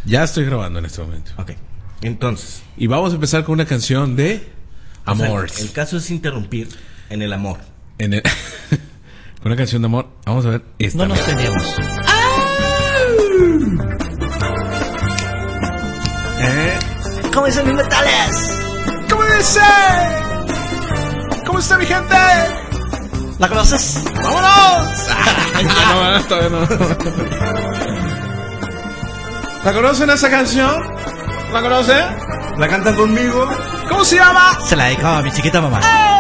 Ya estoy grabando en este momento. Ok. Entonces. Y vamos a empezar con una canción de amor. O sea, el caso es interrumpir en el amor. Con una canción de amor. Vamos a ver esta. No nos tenemos. ¿Cómo dicen mis metales? ¿Cómo dice? ¿Cómo está mi gente? ¿La conoces? ¡Vámonos! No, todavía no. ¿La conocen esa canción? ¿La conocen? ¿La cantan conmigo? ¿Cómo se llama? Se la dedicaba a mi chiquita mamá.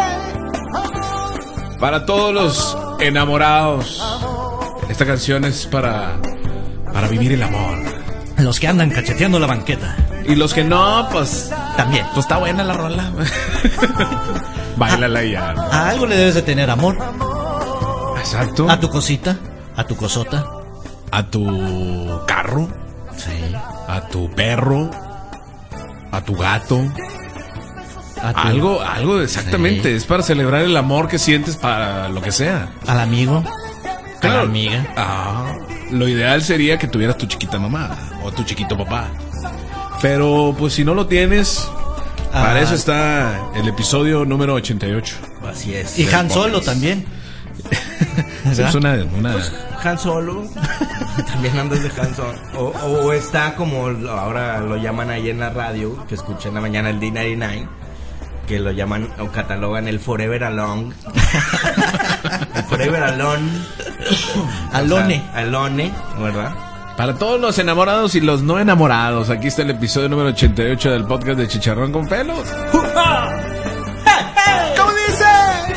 Para todos los enamorados, esta canción es para vivir el amor. Los que andan cacheteando la banqueta. Y los que no, pues También. pues está buena la rola. Báilala ya. A algo le debes de tener amor. Exacto. A tu cosita, a tu cosota. A tu carro, Sí. a tu perro, a tu gato. A tu, Algo exactamente. Sí. Es para celebrar el amor que sientes para lo que sea. Al amigo. A la Claro. amiga. Lo ideal sería que tuvieras tu chiquita mamá o tu chiquito papá. Pero pues si no lo tienes, para eso está el episodio número 88. Así es. Y Han Solo también. Es una Han Solo. También andas de Han Solo. O está como ahora lo llaman ahí en la radio, que escuché en la mañana el D99, que lo llaman o catalogan el Forever Alone. El Forever Alone. Alone. O sea, Alone, ¿verdad? para todos los enamorados y los no enamorados. Aquí está el episodio número 88 del podcast de Chicharrón con Pelos. ¿Cómo dice?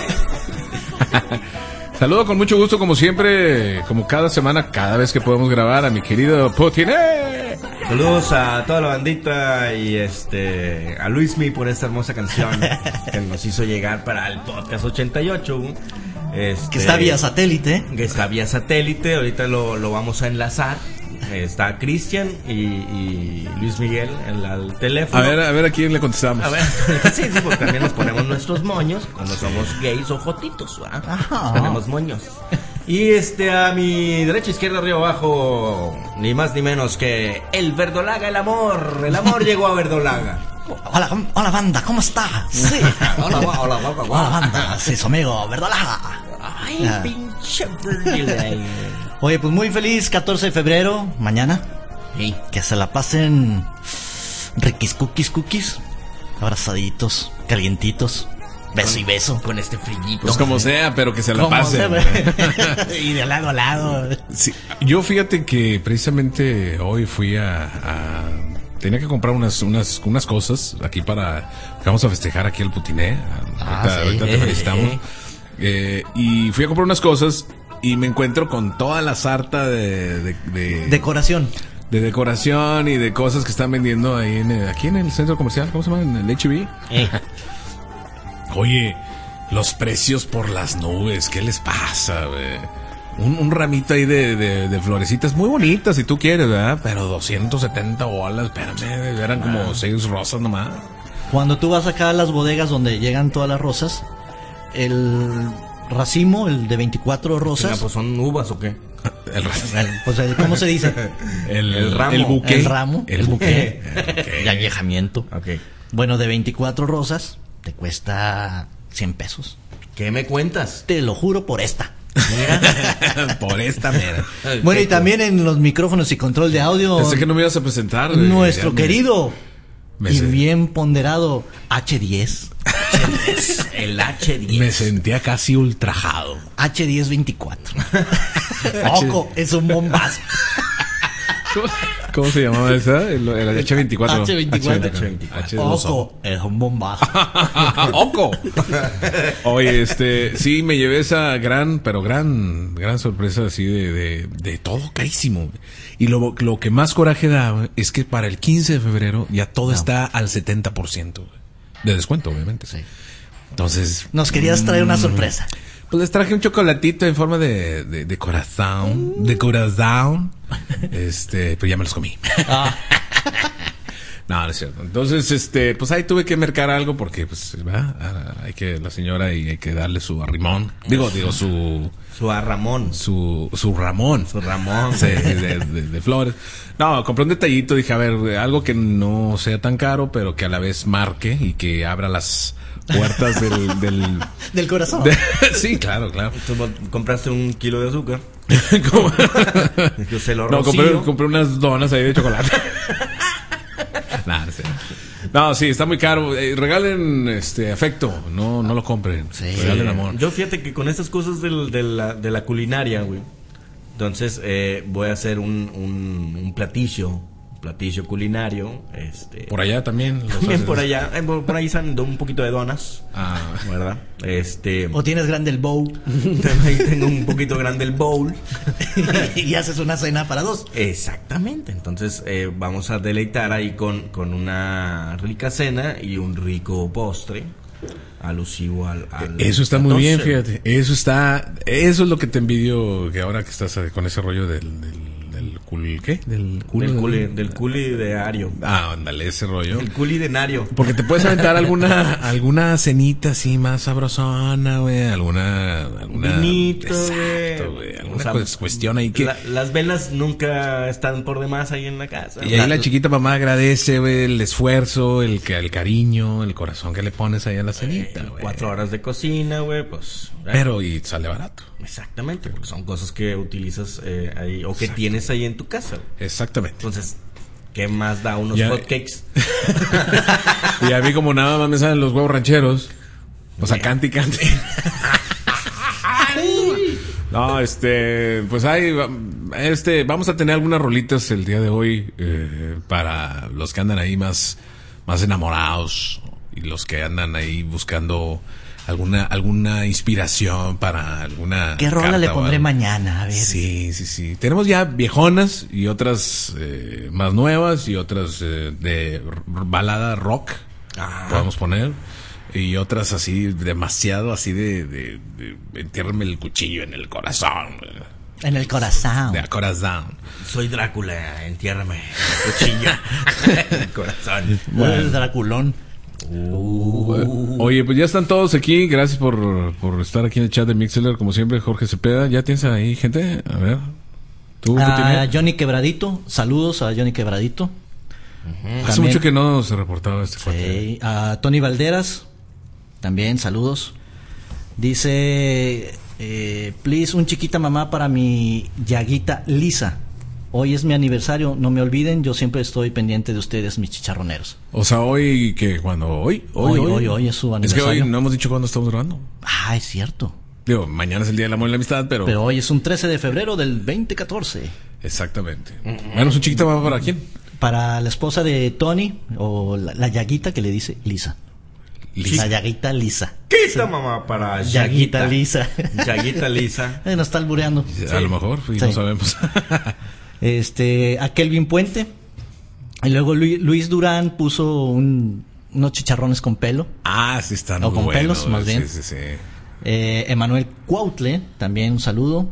Saludo con mucho gusto, como siempre, como cada semana, cada vez que podemos grabar, a mi querido Putiné. Saludos a toda la bandita y a Luismi por esta hermosa canción que nos hizo llegar para el podcast 88. Que está vía satélite. Que está vía satélite, ahorita lo vamos a enlazar. Está Cristian y Luis Miguel al teléfono. A ver a quién le contestamos. A ver, sí, porque también nos ponemos nuestros moños cuando somos gays o jotitos, ¿verdad? Tenemos moños. Y a mi derecha, izquierda, arriba, abajo, ni más ni menos que el Verdolaga, el amor llegó a Verdolaga. Hola banda, ¿cómo está? Sí. Hola, Banda, sí, su amigo, Verdolaga. Ay, pinche Verdolaga. Oye, pues muy feliz 14 de febrero, mañana. Sí. Que se la pasen riquis cookies, abrazaditos, calientitos, beso y beso. Con este frillito. Pues como sea, pero que se la Como pasen. y de lado a lado. Sí, yo fíjate que precisamente hoy fui tenía que comprar unas cosas aquí vamos a festejar aquí el Putiné. Ahorita te felicitamos. Y fui a comprar unas cosas y me encuentro con toda la sarta de Decoración. de decoración y de cosas que están vendiendo ahí aquí en el centro comercial. ¿Cómo se llama? En el H-E-B. Oye, los precios por las nubes, ¿qué les pasa, güey? Un ramito ahí de florecitas muy bonitas si tú quieres, ¿verdad? Pero 270 bolas, espérame, eran como 6 rosas nomás. Cuando tú vas acá a las bodegas donde llegan todas las rosas, el racimo, el de 24 rosas. Pues son uvas o qué. ¿Cómo se dice? El ramo. El buque. El ramo. El buque. De añejamiento. Ok. Bueno, de 24 rosas te cuesta 100 pesos. ¿Qué me cuentas? Te lo juro por esta. Mira. Por esta mera. Bueno, y también en los micrófonos y control de audio, Pensé que no me ibas a presentar. nuestro querido me y sé. bien ponderado H10. El H10. Me sentía casi ultrajado. H1024. Ojo, es un bombazo. ¿Cómo se llamaba esa? El H24. H24. Ojo, es un bombazo. ¡Oco! Oye, sí, me llevé esa gran sorpresa así de todo carísimo. Y lo que más coraje da es que para el 15 de febrero ya todo está al 70% de descuento, obviamente. Sí. Entonces, Nos querías traer una sorpresa. pues les traje un chocolatito en forma de corazón, pero ya me los comí. No, no es cierto. Entonces, pues ahí tuve que mercar algo porque, pues, hay que, la señora, y hay que darle su arrimón. Digo, su arramón. Su Ramón. Su Ramón. Sí, de flores. No, compré un detallito, dije, a ver, algo que no sea tan caro, pero que a la vez marque y que abra las puertas del corazón. Sí, claro. Tú compraste 1 kilo de azúcar. Yo se lo no, rocío. compré unas donas ahí de chocolate. No, sí, está muy caro. Regalen afecto, no lo compren. Sí. Regalen amor. Yo fíjate que con estas cosas de la culinaria, güey. Entonces voy a hacer un platillo culinario. Por allá también. También por allá. Por ahí salen un poquito de donas. ¿Verdad? O tienes grande el bowl. Tengo un poquito grande el bowl. Y haces una cena para 2. Exactamente. Entonces vamos a deleitar ahí con una rica cena y un rico postre alusivo al eso está muy bien, fíjate. Eso es lo que te envidio, que ahora que estás con ese rollo del ¿qué? Del culi de Ario. Ándale, ese rollo. El culi de Nario. Porque te puedes aventar alguna cenita así más sabrosona, güey, alguna vinito, güey, alguna cuestión ahí que las velas nunca están por demás ahí en la casa. Y ahí la chiquita mamá agradece, güey, el esfuerzo, el cariño, el corazón que le pones ahí a la cenita, güey. 4 horas de cocina, güey, pues. Pero y sale barato. Exactamente, porque son cosas que utilizas ahí o que tienes ahí en tu casa. Exactamente. Entonces, ¿qué más da unos hotcakes? Y a mí como nada más me salen los huevos rancheros, pues a cante y cante. No, pues ahí, vamos a tener algunas rolitas el día de hoy para los que andan ahí más enamorados y los que andan ahí buscando alguna inspiración para alguna. ¿Qué rola le pondré mañana? A ver. Sí. Tenemos ya viejonas y otras más nuevas y otras de balada rock. Podemos poner. Y otras así, demasiado así de entiérrame el cuchillo en el corazón. En el corazón. De corazón. Soy Drácula, entiérrame el cuchillo en el corazón. Bueno. El Draculón. Oye, pues ya están todos aquí. Gracias por estar aquí en el chat de Mixler, como siempre. Jorge Cepeda, ¿ya tienes ahí gente? A ver. ¿Tú Johnny Quebradito, saludos a Johnny Quebradito. Hace mucho que no se reportaba este cuate. Sí. A Tony Valderas, también saludos. Dice please, un chiquita mamá para mi Yaguita Lisa. Hoy es mi aniversario, no me olviden, yo siempre estoy pendiente de ustedes, mis chicharroneros. O sea, hoy, ¿qué? ¿Cuándo? ¿Hoy es su aniversario. Es que hoy no hemos dicho cuándo estamos grabando. Es cierto. Digo, mañana es el Día del Amor y la Amistad, pero hoy es un 13 de febrero del 2014. Exactamente. Bueno, ¿un chiquita mamá para quién? Para la esposa de Tony, o la Yaguita que le dice Lisa. La Yaguita Lisa. Quita mamá para Yaguita Lisa. Yaguita Lisa. Nos está albureando. A lo mejor, no sabemos. A Kelvin Puente. Y luego Luis Durán puso unos chicharrones con pelo. Sí están o con buenos, pelos, más bien. Sí. Emanuel Cuautle, también un saludo.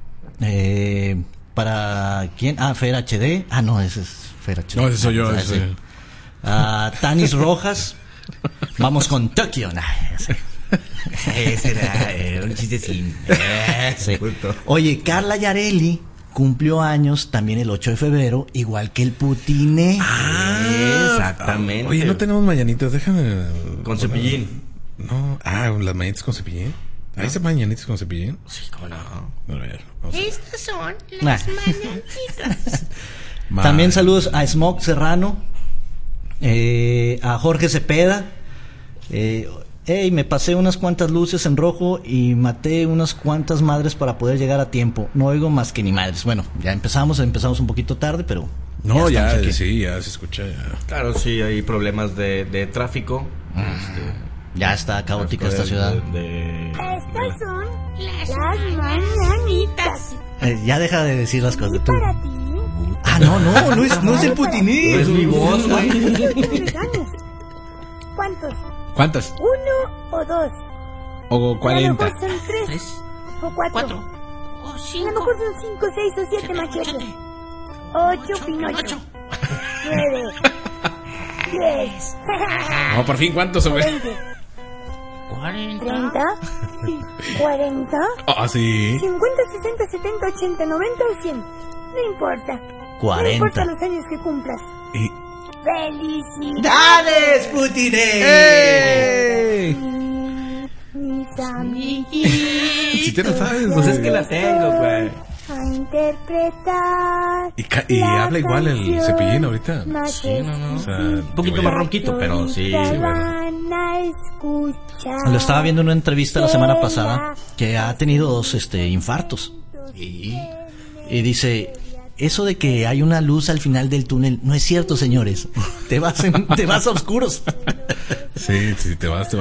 ¿Para quién? Fer HD. No, ese es Fer HD. No, ese soy yo. Tanis Rojas. Vamos con Tokio. Ese era un chistecín. Sí. Oye, Carla Yareli cumplió años también el 8 de febrero, igual que el Putiné. Exactamente. Oye, no tenemos mañanitas, déjame. Con Cepillín. No, las mañanitas con Cepillín. ¿Hay esas mañanitas con Cepillín? Sí, cómo no. A ver, estas son las mañanitas. También saludos a Smoke Serrano, a Jorge Cepeda. Me pasé unas cuantas luces en rojo y maté unas cuantas madres para poder llegar a tiempo. No oigo más que ni madres. Bueno, ya empezamos un poquito tarde, pero no, ya se escucha. Claro, sí, hay problemas de tráfico. Ya está caótica esta ciudad. Estas son las mañanitas. Ya deja de decir las cosas. ¿Y para ti? No es el Putiní. No es mi voz, güey. ¿Cuántos? 1 o 2. O 40. A lo mejor son 3 o 4. O 5. A lo mejor son 5, 6 o 7 machetes. 8 Pinocho. 9. 10. No, por fin, ¿cuántos se ve? 20. 30. 40. Ah, sí. 50, 60, 70, 80, 90 o 100. No importa. 40. No importa los años que cumplas. Y... ¡Felicidades, Putine! Mis amiguitos. Si te la sabes, Pues es que la tengo, güey. A interpretar. Y habla igual el Cepillín ahorita. Sí, no. O sea, Un poquito más ronquito, pero sí. Van a escuchar. Lo estaba viendo en una entrevista la semana pasada que ha tenido 2 infartos. Sí. Y dice, eso de que hay una luz al final del túnel no es cierto, señores. Te vas a oscuros. Sí, te vas.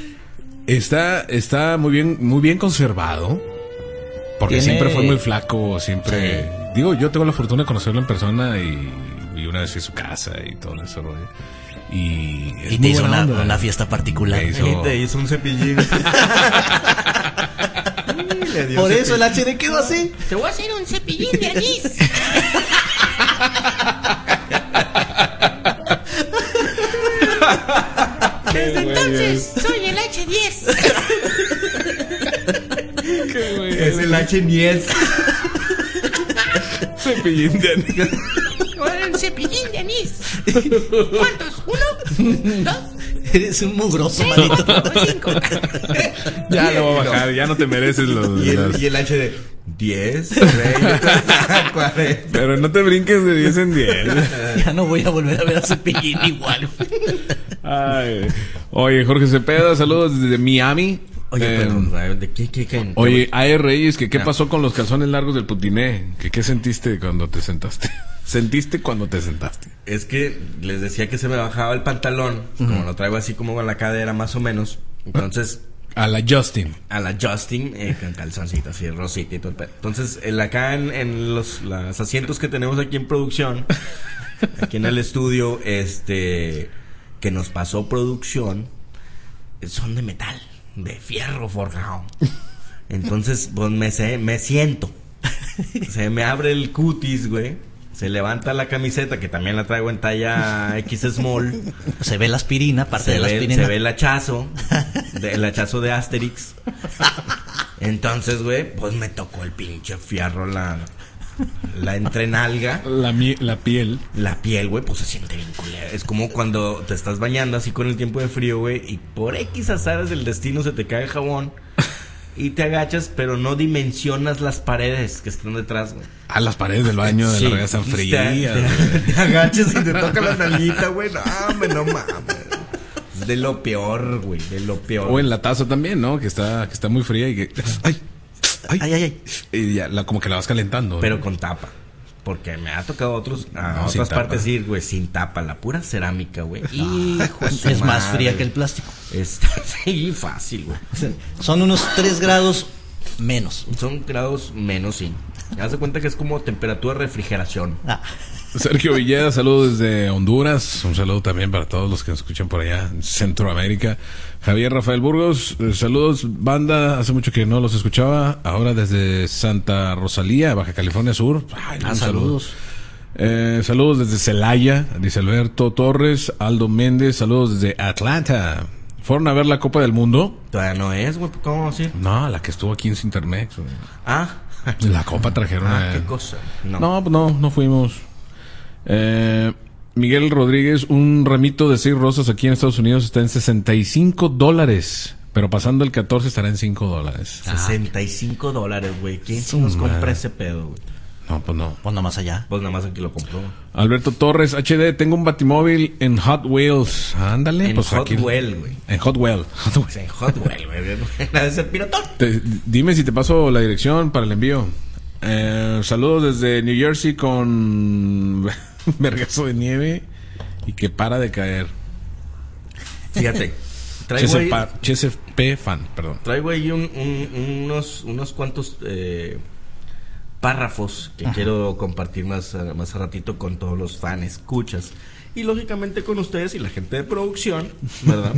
Está muy bien conservado. Porque siempre fue muy flaco, siempre... Sí. Digo, yo tengo la fortuna de conocerlo en persona y una vez fui a su casa y todo eso, rollo. Y te hizo una fiesta particular. Te hizo un cepillín. Por eso el HD quedó así. Te voy a hacer un cepillín de anís. Desde entonces soy el H10. Es el H10. Cepillín de anís. Un cepillín de anís. ¿Cuántos? ¿1? ¿2? Eres un mugroso, manito. 5. Ya lo voy a bajar, ya no te mereces los... Y el H de 10, 20, 40. Pero no te brinques de 10 en 10. Ya no voy a volver a ver a Cepillín igual. Ay. Oye, Jorge Cepeda, saludos desde Miami. Oye, pero ¿de qué? Oye, A.R. Reyes, ¿qué pasó con los calzones largos del Putiné? ¿Qué sentiste cuando te sentaste? ¿Sentiste cuando te sentaste? Es que les decía que se me bajaba el pantalón, como lo traigo así como en la cadera más o menos. Entonces... A la Justin, con calzoncito así, rosita y todo el pedo. Entonces, acá en los asientos que tenemos aquí en producción, aquí en el estudio, que nos pasó producción, son de metal, de fierro forjado. Entonces, pues me siento. Se me abre el cutis, güey. Se levanta la camiseta, que también la traigo en talla X small. Se ve la aspirina, parte de la aspirina. Se ve el hachazo de Asterix. Entonces, güey, pues me tocó el pinche fierro, la entrenalga. La piel. La piel, güey, pues se siente bien culera. Es como cuando te estás bañando así con el tiempo de frío, güey, y por X azares del destino se te cae el jabón. Y te agachas, pero no dimensionas las paredes que están detrás, güey. Ah, las paredes del baño de la regadera están frías. Te agachas y te toca la nalguita, güey. No mames. Es de lo peor, güey. De lo peor. O en la taza también, ¿no? Que está muy fría y que... ¡Ay! Y ya como que la vas calentando. Pero con tapa. Porque me ha tocado otras partes ir, güey, sin tapa. La pura cerámica, güey. Es más fría que el plástico. Sí, fácil, güey. Son unos 3 grados menos. Son grados menos, sí. Haz de cuenta que es como temperatura de refrigeración. Sergio Villeda, saludos desde Honduras. Un saludo también para todos los que nos escuchan por allá en Centroamérica. Javier Rafael Burgos, saludos, banda. Hace mucho que no los escuchaba. Ahora desde Santa Rosalía, Baja California Sur. Saludos. Saludos desde Celaya, dice Alberto Torres. Aldo Méndez, saludos desde Atlanta. ¿Fueron a ver la Copa del Mundo? Todavía no es, güey. ¿Cómo vamos a ir? No, la que estuvo aquí en Cintermex. La Copa trajeron. ¿Qué cosa? No fuimos. Miguel Rodríguez, un ramito de 6 rosas aquí en Estados Unidos está en $65, pero pasando el 14 estará en $5. $65, güey. ¿Quién se nos compra ese pedo, güey? No, pues no. Pues nada más allá. Pues nada más aquí lo compró. Alberto Torres, HD, tengo un batimóvil en Hot Wheels. Ándale, en pues Hot aquí. Wheel, güey. En Hot Wheel. En Hot Wheel, güey. La de ser piratón. Dime si te paso la dirección para el envío. Saludos desde New Jersey con vergazo de nieve y que para de caer. Fíjate. Chesapeake fan, perdón. Traigo ahí unos cuantos párrafos que quiero compartir más a ratito con todos los fans, escuchas y lógicamente con ustedes y la gente de producción, ¿verdad?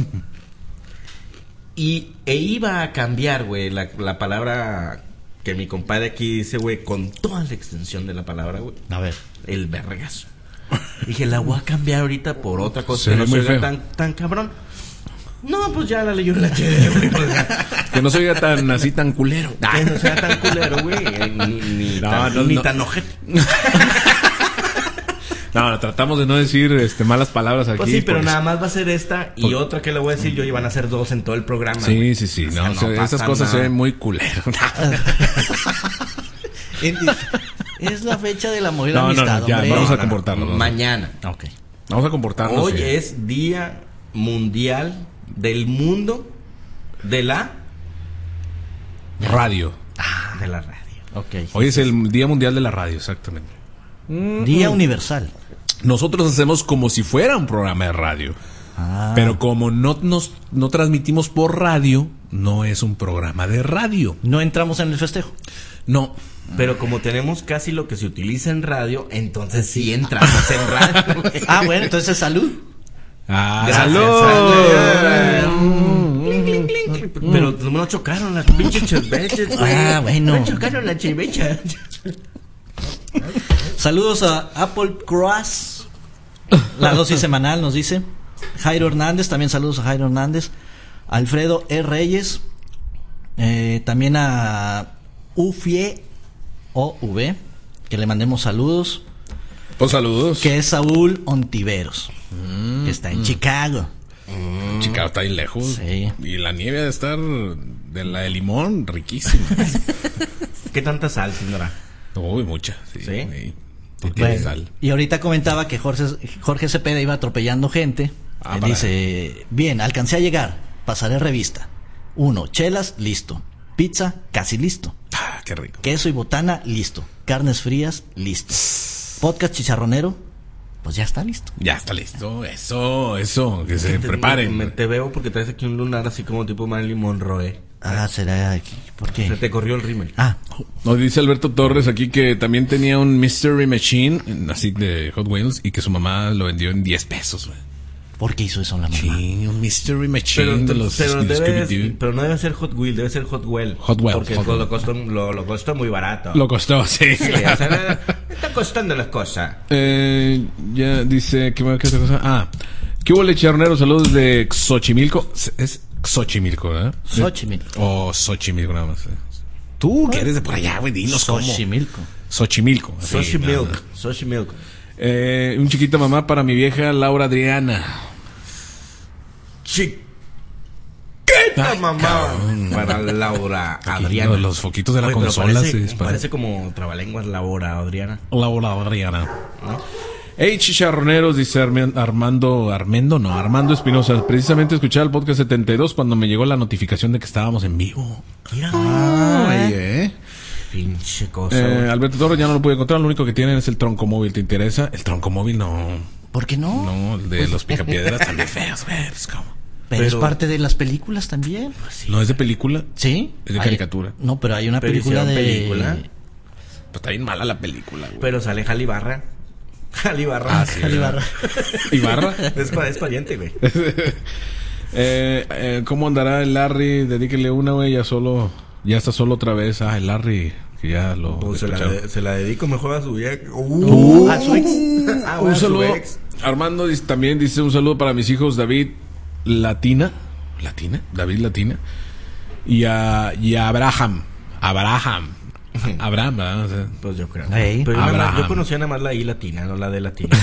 E iba a cambiar, güey, la palabra que mi compadre aquí dice, güey, con toda la extensión de la palabra, güey. A ver. El vergazo. Dije, la voy a cambiar ahorita por otra cosa Se que ve no muy se oiga feo. tan cabrón. No, pues ya la leyó en la HD, güey. Pues ya. Que no se oiga tan así, tan culero. Que no sea tan culero, güey. Ni tan ojete. No, tratamos de no decir malas palabras aquí. Pues sí, pero porque- nada más va a ser esta y otra que le voy a decir yo y van a ser dos en todo el programa. güey. Sí. O sea, No, o sea, esas pasa cosas se nada. ven muy culero. Es la fecha del amor y la No, amistad, ya, hombre. vamos a comportarnos. Mañana. Ok. Vamos a comportarnos. Hoy sí. es Día Mundial del Mundo de la Radio. radio. Ok. Hoy es el Día Mundial de la Radio, exactamente. Día universal. Nosotros hacemos como si fuera un programa de radio. Pero como no transmitimos por radio, no es un programa de radio. No entramos en el festejo. No. Pero como tenemos casi lo que se utiliza en radio, entonces sí entramos en radio. güey. Bueno, entonces salud. Gracias, ¡Salud! Clink, clink, clink. Pero no chocaron las pinches cheveches, güey. Bueno. No chocaron las chevechas. Saludos a Apple Cross. La dosis semanal nos dice. Jairo Hernández, también saludos a Jairo Hernández. Alfredo E. Reyes. También a Ufie OV, que le mandemos saludos. Pues saludos. Que es Saúl Ontiveros, que está en Chicago. Chicago está ahí lejos. Sí. Y la nieve debe estar de la de limón, riquísima. ¿Qué tanta sal tendrá? Uy, mucha. Sí. ¿Sí? Sí, tiene Bueno, sal. y ahorita comentaba que Jorge Cepeda iba atropellando gente. Ah, Dice, bien, alcancé a llegar, pasaré revista. 1, chelas, listo. Pizza, casi listo. Ah, qué rico. Queso y botana, listo. Carnes frías, listo. Podcast chicharronero, pues ya está listo. Ya está listo. Eso. Que se preparen. Te veo porque traes aquí un lunar así como tipo Marilyn Monroe. Será aquí, ¿por Se qué? te corrió el rímel. Nos dice Alberto Torres aquí que también tenía un Mystery Machine, así de Hot Wheels, y que su mamá lo vendió en 10 pesos, güey. ¿Por qué hizo eso la mamá? Sí, un Mystery Machine de los pero Scooby-Doo. no debe ser Hot Wheel, debe ser Hot Well. Hot Well, Porque Hot Well. lo costó muy barato. Lo costó, sí. Sí, o sea, está costando las cosas. Ya dice, ¿qué otra cosa? ¿Qué hubo, chicharroneros? Saludos de Xochimilco. Es Xochimilco, ¿verdad? Xochimilco. O Xochimilco, nada más. Tú, que eres de por allá, güey, dinos cómo. Xochimilco. Xochimilco. así, Soshi nada Milk. más. Soshi Milk. Un chiquito mamá para mi vieja Laura Adriana. Chiquita Ay, mamá. cabrón. Para Laura Adriana. Los foquitos de la Oye, pero consola se parece, disparan. parece como trabalenguas Laura Adriana. Laura Adriana. Hey, chicharroneros, dice Armando Espinosa. Precisamente escuché el podcast 72 cuando me llegó la notificación de que estábamos en vivo. Mira. Pinche cosa. güey. Alberto Torres ya no lo pude encontrar. Lo único que tienen es el tronco móvil. ¿Te interesa? El tronco móvil no. ¿Por qué no? No, el de los picapiedras también feos, güey. Pues, ¿cómo? Pero es Pero- parte de las películas también. No es de película. ¿Sí? Es de Hay- caricatura. No, pero hay una Pero película hicieron de... película. Pues está bien mala la película, güey. Pero sale Jalibarra. Jalibarra. sí, Jalibarra. ¿Ibarra? Es pariente, güey. ¿Cómo andará el Larry? Dedíquele una, güey. Ya está solo otra vez. El Larry, que ya lo Pues escucharon. se la dedico mejor a su vieja. a su ex. Ah, Un a su saludo. ex. Armando también dice un saludo para mis hijos David Latina, David Latina y a Abraham, ¿verdad? O sea, Pues yo creo. Ey. Pero Abraham. yo conocía nada más la I latina, no la de latina.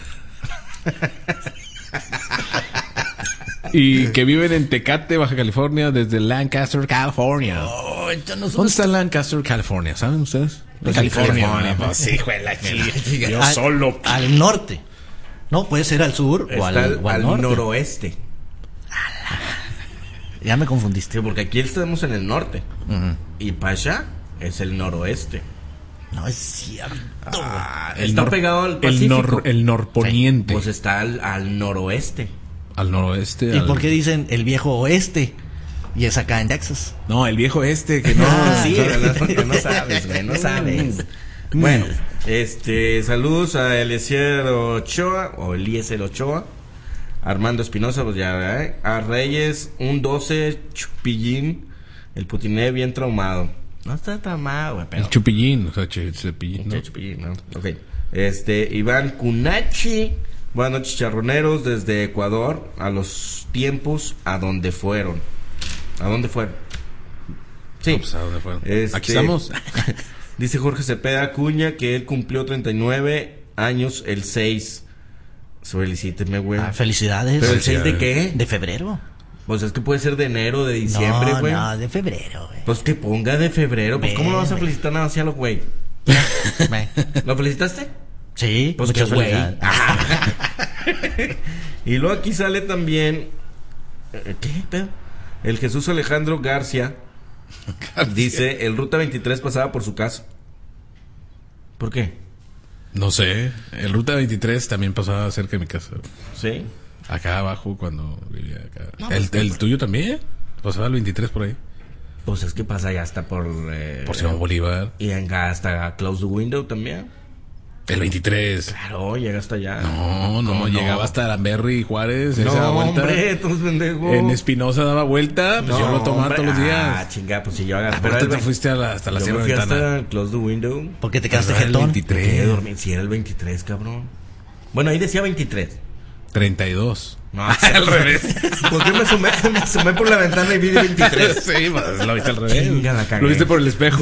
y que viven en Tecate, Baja California, desde Lancaster, California. ¿Dónde está Lancaster, California? ¿Saben ustedes? California. Pues sí, güey, la chica. Yo Al- solo. Al norte. No, puede ser al sur o Está al al norte. noroeste. Ya me confundiste. Sí, porque aquí estamos en el norte. Y para allá es el noroeste. No es cierto. Está pegado al Pacífico. El norponiente. Pues está al noroeste. Al noroeste. ¿Y por qué dicen el viejo oeste? Y es acá en Texas. No, el viejo que no. Sí, no sabes, güey, no sabes. Bueno, saludos a Eliezer Ochoa, Armando Espinosa, pues ya, ¿verdad? A Reyes, un 12, Chupillín, el Putiné bien traumado. No está traumado, güey, pero... El chupillín, o sea, cepillín. ¿no? Chupillín, ¿no? Ok. Iván Cunachi. Buenas noches, charroneros, desde Ecuador, a los tiempos a donde fueron. ¿A dónde fueron? Sí. No, pues, ¿a dónde fueron? Aquí estamos. Dice Jorge Cepeda Acuña que él cumplió 39 años el 6. Felicíteme, güey. Felicidades. ¿Pero el 6 de qué? De febrero. Pues es que puede ser de enero, de diciembre, güey. No, de febrero, güey. Pues que ponga de febrero. Pues ¿cómo lo vas a felicitar nada hacia los güey? ¿Lo felicitaste? Sí, pues muchas güey. felicidades. Y luego aquí sale también ¿qué? El Jesús Alejandro García. Dice, el Ruta 23 pasaba por su casa. ¿Por qué? No sé, el Ruta 23 también pasaba cerca de mi casa. ¿Sí? Acá abajo cuando vivía acá. No, ¿El tuyo también? ¿Pasaba el 23 por ahí? Pues es que pasa ya hasta por Simón Bolívar. Y hasta Close the Window también. El 23. Claro, llega hasta allá. No, llegaba hasta Lamberry y Juárez. No, esa daba vuelta. hombre, tú pendejo. En Espinosa daba vuelta, pues yo lo tomaba todos los días. Ah, chinga, pues si yo haga. Pero te fuiste hasta la Sierra Ventana. Hasta Close the Window. ¿Por qué te quedaste Pero era el jetón? 23. Si era el 23, cabrón. Bueno, ahí decía 23. 32. No, al revés. ¿Por qué me asomé por la ventana y vi 23? Sí, pues, lo viste al revés. Chinga, la cagué. Lo viste por el espejo.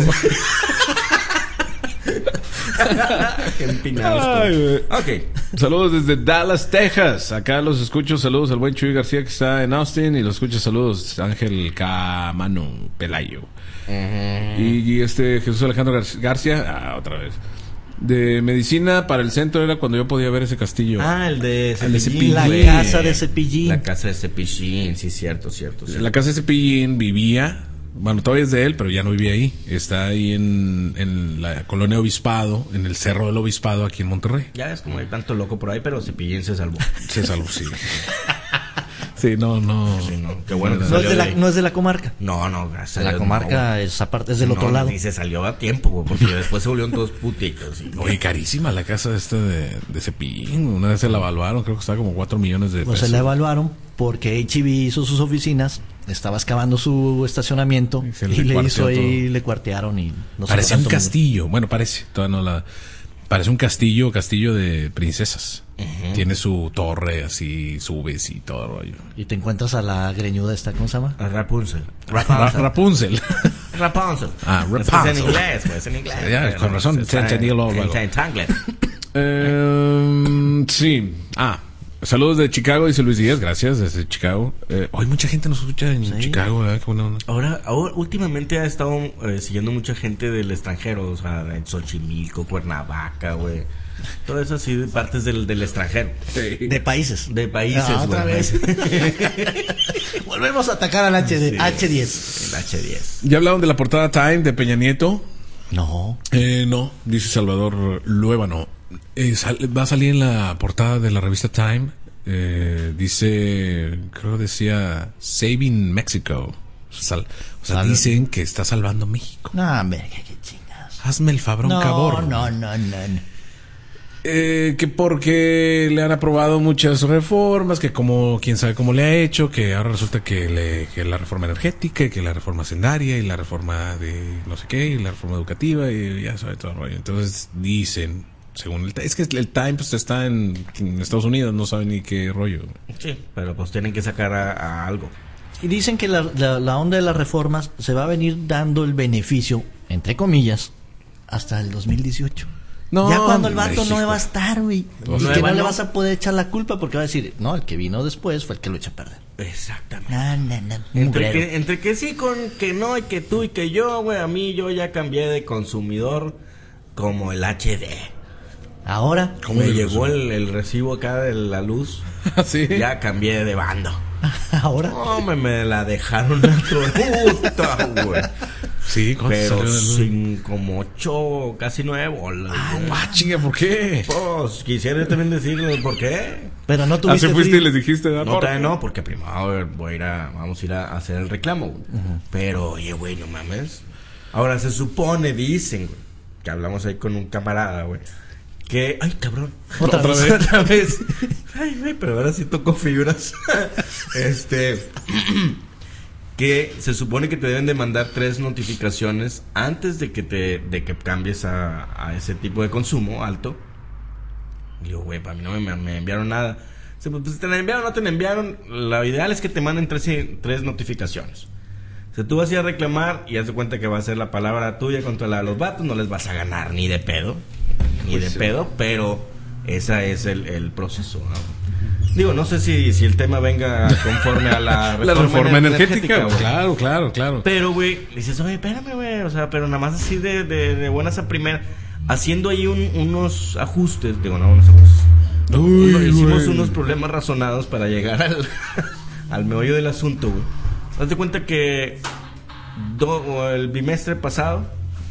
Qué empinados. Ok. Saludos desde Dallas, Texas. Acá los escucho. Saludos al buen Chuy García que está en Austin. Y los escucho. Saludos Ángel Camano Pelayo. Y Jesús Alejandro García. Otra vez. De medicina para el centro era cuando yo podía ver ese castillo. El de Cepillín. La casa de Cepillín. La casa de Cepillín, sí, cierto. La casa de Cepillín vivía. Bueno, todavía es de él, pero ya no vivía ahí. Está ahí en la colonia Obispado, en el Cerro del Obispado, aquí en Monterrey. Ya es como hay tanto loco por ahí, pero Cepillín se salvó. Se salvó, sí. Sí, no. Sí, no. Qué bueno que No salió es de la comarca. No, gracias a La Dios, comarca no, es aparte, es del otro lado. Y se salió a tiempo, güey, porque después se volvieron todos putitos. Oye, carísima la casa esta de Cepillín. Una vez se la evaluaron, creo que estaba como 4 millones de pesos. Pues se la evaluaron porque H-E-B hizo sus oficinas, estaba excavando su estacionamiento y le hizo ahí, le cuartearon y no sé. Parecía un castillo. Bueno, parece, todavía no la... Parece un castillo de princesas. Tiene su torre así, subes y todo el rollo. Y te encuentras a la greñuda esta, ¿cómo se llama? Rapunzel. Rapunzel. Rapunzel. Rapunzel. Es en inglés, pues, es en inglés. Ya, con razón. Sí. Saludos de Chicago, dice Luis Díaz. Gracias, desde Chicago. Hoy mucha gente nos escucha en Chicago, ¿verdad? Ahora, últimamente ha estado siguiendo mucha gente del extranjero, o sea, en Xochimilco, Cuernavaca, güey. Todo eso así de partes del extranjero. Sí. De países. Otra vez. Volvemos a atacar al H10. El H10. ¿Ya hablaron de la portada Time de Peña Nieto? No. No, dice Salvador Luébano. Va a salir en la portada de la revista Time. Dice, creo que decía Saving Mexico. O sea, dicen que está salvando México. No, hombre, qué chingas. Hazme el fabrón, cabrón. No. Que porque le han aprobado muchas reformas, que como quién sabe cómo le ha hecho, que ahora resulta que la reforma energética, que la reforma hacendaria y la reforma de no sé qué, y la reforma educativa y ya sabe todo el rollo. Entonces dicen, según es que el Time pues está en Estados Unidos, no saben ni qué rollo. Sí, pero pues tienen que sacar a algo. Y dicen que la onda de las reformas se va a venir dando el beneficio, entre comillas, hasta el 2018. No, ya cuando el vato México no va a estar, güey. Pues y que no le vas a poder echar la culpa porque va a decir, no, el que vino después fue el que lo echa a perder. Exactamente. Entre que sí, con que no, y que tú y que yo, güey, yo ya cambié de consumidor como el HD. Ahora, como me llegó el recibo acá de la luz, ¿Sí? Ya cambié de bando. Ahora. No, me la dejaron puta, güey. Sí, pero sin como 8, casi 9 bolas. Chinga, ¿por qué? Pues quisiera yo también decirles por qué. Pero no tuviste. Así fuiste y les dijiste, no, todavía no, porque primero vamos a ir a hacer el reclamo, güey. Pero, oye, güey, no mames. Ahora se supone, dicen, güey, que hablamos ahí con un camarada, güey, que, ay, cabrón, otra vez. Ay, güey, pero ahora sí tocó fibras. Que se supone que te deben de mandar 3 notificaciones antes de que cambies a ese tipo de consumo alto, Y yo, güey, para mí no me enviaron nada. Dice, pues te la enviaron o no te la enviaron. Lo ideal es que te manden 3 notificaciones. O sea, tú vas a ir a reclamar y haz de cuenta que va a ser la palabra tuya contra la de los vatos. No les vas a ganar ni de pedo. Pero ese es el proceso, ¿no? Digo, no sé si el tema venga conforme a la reforma energética. Claro. Pero, güey, dices, oye, espérame, güey. O sea, pero nada más así de buenas a primeras. Haciendo ahí unos ajustes. Digo, no, unos ajustes. Hicimos unos problemas razonados para llegar al meollo del asunto, güey. Haz de cuenta que el bimestre pasado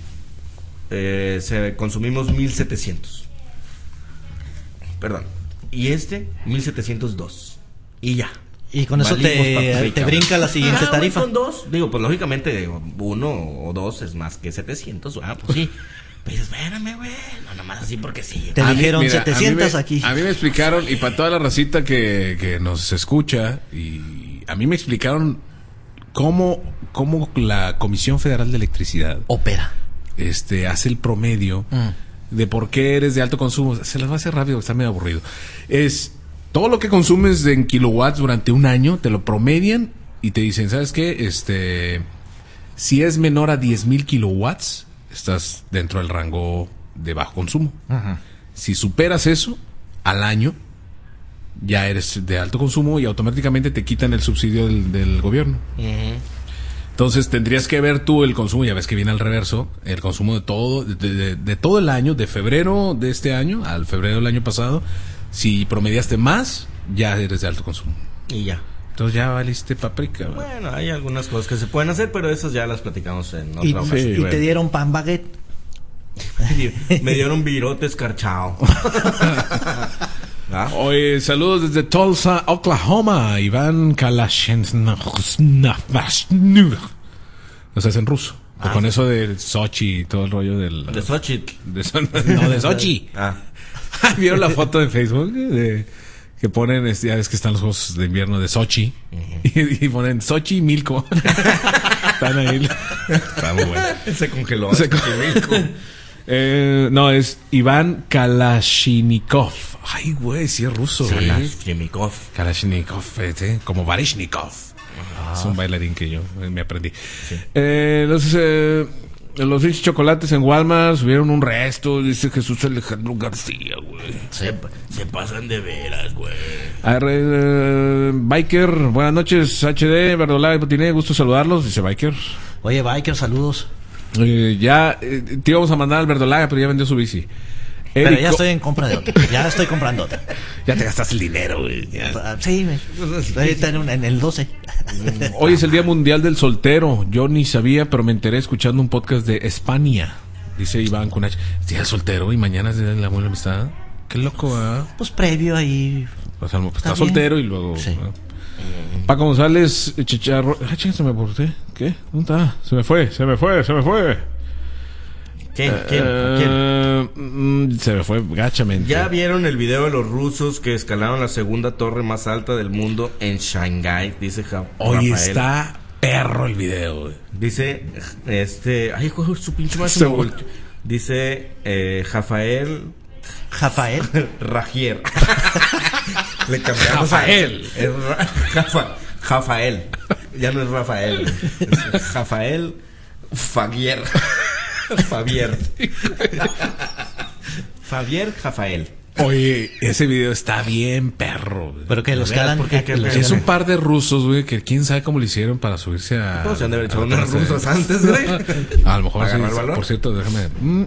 consumimos 1,700. Perdón. Y 1,702. Y ya. Y con eso te brinca la siguiente tarifa. Con 2. Digo, pues lógicamente 1 o 2 es más que 700. Pues sí. Pero dices, espérame, güey. No, nomás así porque sí. Te dijeron 700 aquí. A mí me explicaron, y para toda la racita que nos escucha, y a mí me explicaron cómo la Comisión Federal de Electricidad opera. Hace el promedio de por qué eres de alto consumo. Se las va a hacer rápido, está medio aburrido. Es todo lo que consumes en kilowatts durante un año, te lo promedian y te dicen, ¿sabes qué? Si es menor a 10,000 kilowatts, estás dentro del rango de bajo consumo. Uh-huh. Si superas eso al año, ya eres de alto consumo y automáticamente te quitan el subsidio del gobierno. Uh-huh. Entonces tendrías que ver tú el consumo, ya ves que viene al reverso, el consumo de todo el año, de febrero de este año al febrero del año pasado. Si promediaste más, ya eres de alto consumo. Y ya. Entonces ya valiste paprika. Bueno, hay algunas cosas que se pueden hacer, pero esas ya las platicamos en otra ocasión. ¿Y te dieron pan baguette? Me dieron virote escarchado. ¿Ah? Oye, saludos desde Tulsa, Oklahoma. Iván Kalashnikov. O sea, es en ruso. Con eso de Sochi y todo el rollo del... De Sochi. No, de Sochi. ¿Vieron la foto de Facebook? Que ponen, ya ves que están los juegos de invierno de Sochi. Uh-huh. Y ponen Sochi y Milko. Están ahí. Está muy bueno. Se congeló. Milko. No, es Iván Kalashnikov. Ay, güey, sí es ruso. Kalashnikov, como Varishnikov. Es un bailarín que yo me aprendí. Sí. Los pinches chocolates en Walmart subieron un resto, dice Jesús Alejandro García, güey. Se pasan de veras, güey. Biker, buenas noches, HD, Verdolaga y Potiné, gusto saludarlos, dice Biker. Oye, Biker, saludos. Te íbamos a mandar al Verdolaga, pero ya vendió su bici. Pero ya estoy en compra de otra. Ya estoy comprando otra. Ya te gastaste el dinero, güey. Sí, ahorita en el 12. Hoy es el Día Mundial del Soltero. Yo ni sabía, pero me enteré escuchando un podcast de España. Dice Iván Kunach. Día del soltero y mañana es de la buena amistad. Qué loco, ¿eh? Pues previo ahí. Pues está soltero y luego... Sí. Paco González, Chicharro... se me aporté. ¿Qué? ¿Dónde está? Se me fue. ¿Quién? Se me fue gachamente. ¿Ya vieron el video de los rusos que escalaron la segunda torre más alta del mundo en Shanghái? Dice Hoy Rafael. Está perro el video, güey. Dice, ay, joder, su pinche más. Dice, Rafael Rajier. Le cambiamos Rafael. Rafael. Ya no es Rafael. Es Rafael Fagier. Fabier Rafael. Oye, ese video está bien perro, güey. Pero que los calan porque es un par de rusos, güey, que quién sabe cómo lo hicieron para subirse a... ¿Cómo se han de haber hecho unos rusos antes, güey? A lo mejor sí, por cierto, déjame...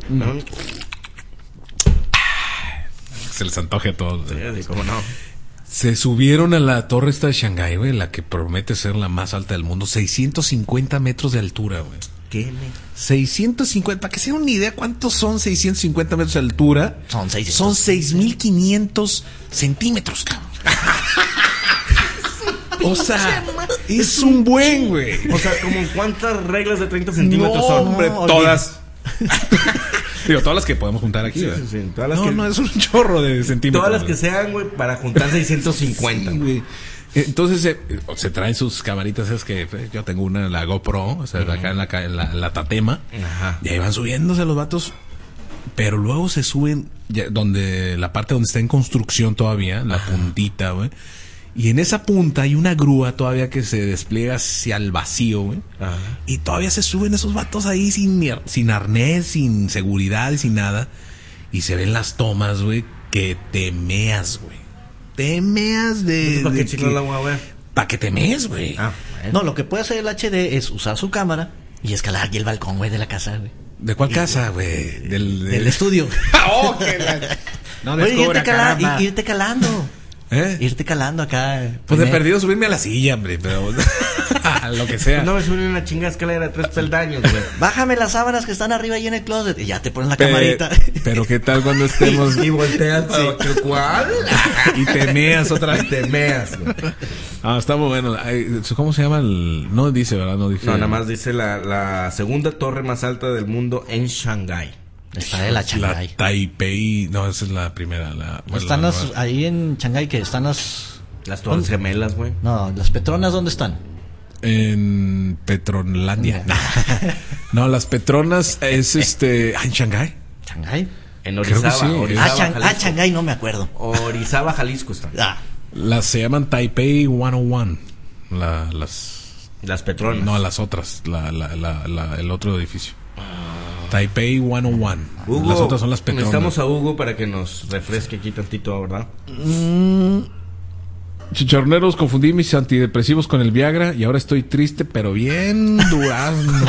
Se les antoje a todos. Sí, cómo no. Se subieron a la torre esta de Shanghái, güey, la que promete ser la más alta del mundo. 650 metros de altura, güey. ¿Qué? 650, para que se den una idea cuántos son 650 metros de altura. Son 6,500 centímetros, cabrón. O sea, es un buen, güey. O sea, como cuántas reglas de 30 centímetros son. Hombre, todas. Digo, todas las que podemos juntar aquí. Sí, todas las no, es un chorro de centímetros. Todas las que sean, güey, para juntar 650. Sí, güey. Entonces se traen sus camaritas, es que yo tengo una, la GoPro, o sea, acá en la Tatema. Ajá. Y ahí van subiéndose los vatos. Pero luego se suben donde la parte donde está en construcción todavía, la puntita, güey. Y en esa punta hay una grúa todavía que se despliega hacia el vacío, güey. Y todavía se suben esos vatos ahí sin arnés, sin seguridad y sin nada. Y se ven las tomas, güey, que te meas, güey. Te meas de... ¿Para qué chicos la voy a ver? ¿Para qué te mees, güey? No, lo que puede hacer el HD es usar su cámara y escalar aquí el balcón, güey, de la casa, güey. ¿De cuál casa, güey? Del estudio. No, oye, irte calando. Irte calando acá. Pues de perdido subirme a la silla, hombre, pero lo que sea. No me subí una chingada escalera de 3 peldaños, güey. Bájame las sábanas que están arriba ahí en el closet y ya te ponen la camarita. Pero qué tal cuando estemos y volteas, ¿cuál? Y te meas otra vez. Te meas, güey. Está muy bueno. ¿Cómo se llama el...? No dice, ¿verdad? No dice. No, nada más dice la segunda torre más alta del mundo en Shanghái. Está de la Shanghái. La Taipei, no, esa es la primera. Están ahí en Shanghái que están las torres gemelas, güey. No, las Petronas, ¿dónde están? En Petronlandia. No, las Petronas es en Shanghái. ¿Shanghái? En Orizaba. Sí. Orizaba, Shanghái no me acuerdo. Orizaba, Jalisco está. Se llaman Taipei 101. Las Petronas. No, las otras. El otro edificio. Taipei 101. Hugo, las otras son las Petronas. Necesitamos a Hugo para que nos refresque aquí tantito, ¿verdad? Chicharroneros, confundí mis antidepresivos con el Viagra y ahora estoy triste, pero bien durazno.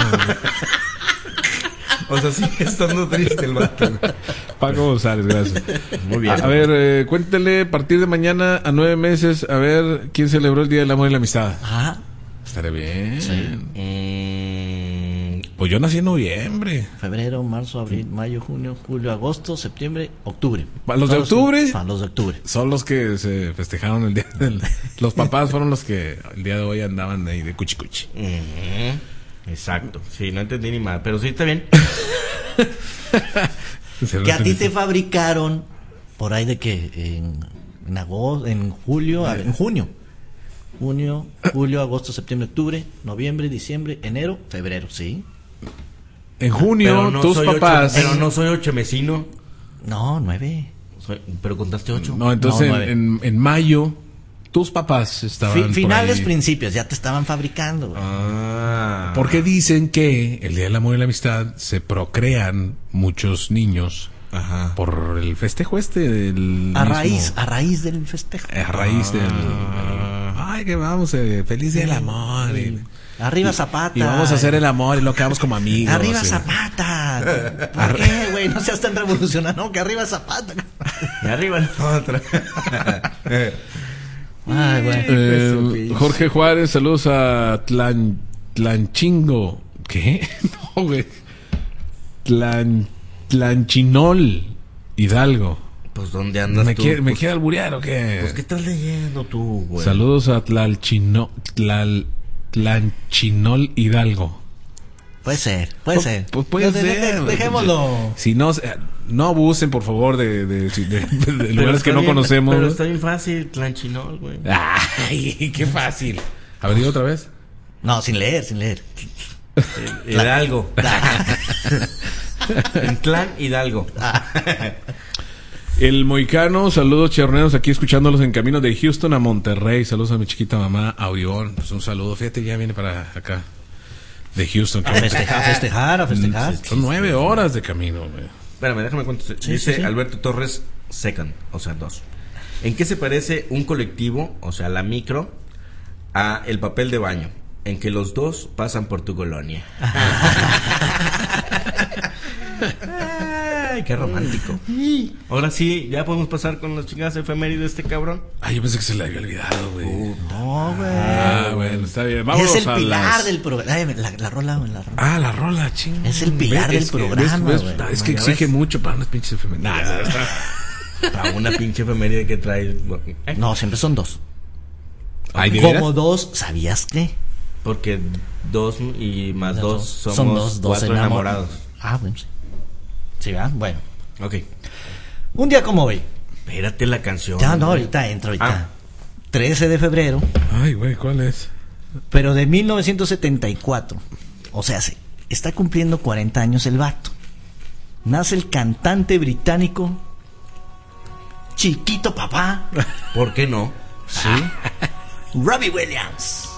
O sea, sigue estando triste el vato. Paco González, gracias. Muy bien. A ver, cuéntele a partir de mañana a 9 meses, a ver quién celebró el Día del Amor y la Amistad. Estaré bien. Sí. Pues yo nací en noviembre. Febrero, marzo, abril, mayo, junio, julio, agosto, septiembre, octubre. ¿Para los de octubre? Para los de octubre. Son los que se festejaron el día del... Los papás fueron los que el día de hoy andaban ahí de cuchicuchi. Exacto. Sí, no entendí ni más, pero sí está bien. Que a ti te fabricaron por ahí de que en agosto, en julio, en junio. Junio, julio, agosto, septiembre, octubre, noviembre, diciembre, enero, febrero, ¿sí? En junio, no tus papás... pero no soy 8 mesino. No, 9. Pero contaste 8. No, entonces en mayo, tus papás estaban finales, principios, ya te estaban fabricando. Porque dicen que el Día del Amor y la Amistad se procrean muchos niños. Por el festejo del a raíz del festejo. A raíz del... Ay, que vamos, feliz Día del Amor. Arriba Zapata. Y vamos a hacer el amor y lo quedamos como amigos. Arriba Zapata. ¿Por qué, güey? No seas tan revolucionario. No, que arriba Zapata. Y arriba la otra. Ay, güey. Jorge Juárez, saludos a Tlanchingo. ¿Qué? No, güey. Tlanchinol, Hidalgo. Pues, ¿dónde andas tú? ¿Me quiere alburear o qué? Pues, ¿qué estás leyendo tú, güey? Saludos a Tlanchinol, Hidalgo. Puede ser. Pues puede ser. Dejémoslo. Si no abusen, por favor, de lugares que no conocemos. Pero está bien fácil, Tlanchinol, güey. Ay, qué fácil. A ver, digo otra vez. No, sin leer. Hidalgo. En Clan Hidalgo. El Moicano, saludos chicharroneros, aquí escuchándolos en camino de Houston a Monterrey. Saludos a mi chiquita mamá Aurión. Pues un saludo, fíjate, ya viene para acá de Houston. A festejar. Son 9 horas de camino, güey. Espérame, déjame contar. Dice Alberto Torres Second, o sea, 2. ¿En qué se parece un colectivo, o sea, la micro, a el papel de baño? En que los dos pasan por tu colonia. Ay, qué romántico. Ahora sí, ya podemos pasar con las chingadas efemérides de este cabrón. Yo pensé que se le había olvidado, güey. No, güey. Bueno, está bien. Vámonos. Es el pilar del programa. La rola. La rola, ching. Es el pilar del programa, güey. Es que exige mucho para unas pinches efemérides. Para una pinche efeméride que trae. No, siempre son 2. Como 2, ¿sabías qué? Porque 2 y más 2 somos 4 enamorados. Bueno, sí. Sí, ¿verdad? Bueno. Ok. Un día como hoy. Espérate la canción. Ya, no, ahorita entro. 13 de febrero. Ay, güey, ¿cuál es? Pero de 1974. O sea, está cumpliendo 40 años el vato. nace el cantante británico Chiquito Papá. ¿Por qué no? Sí. Robbie Williams.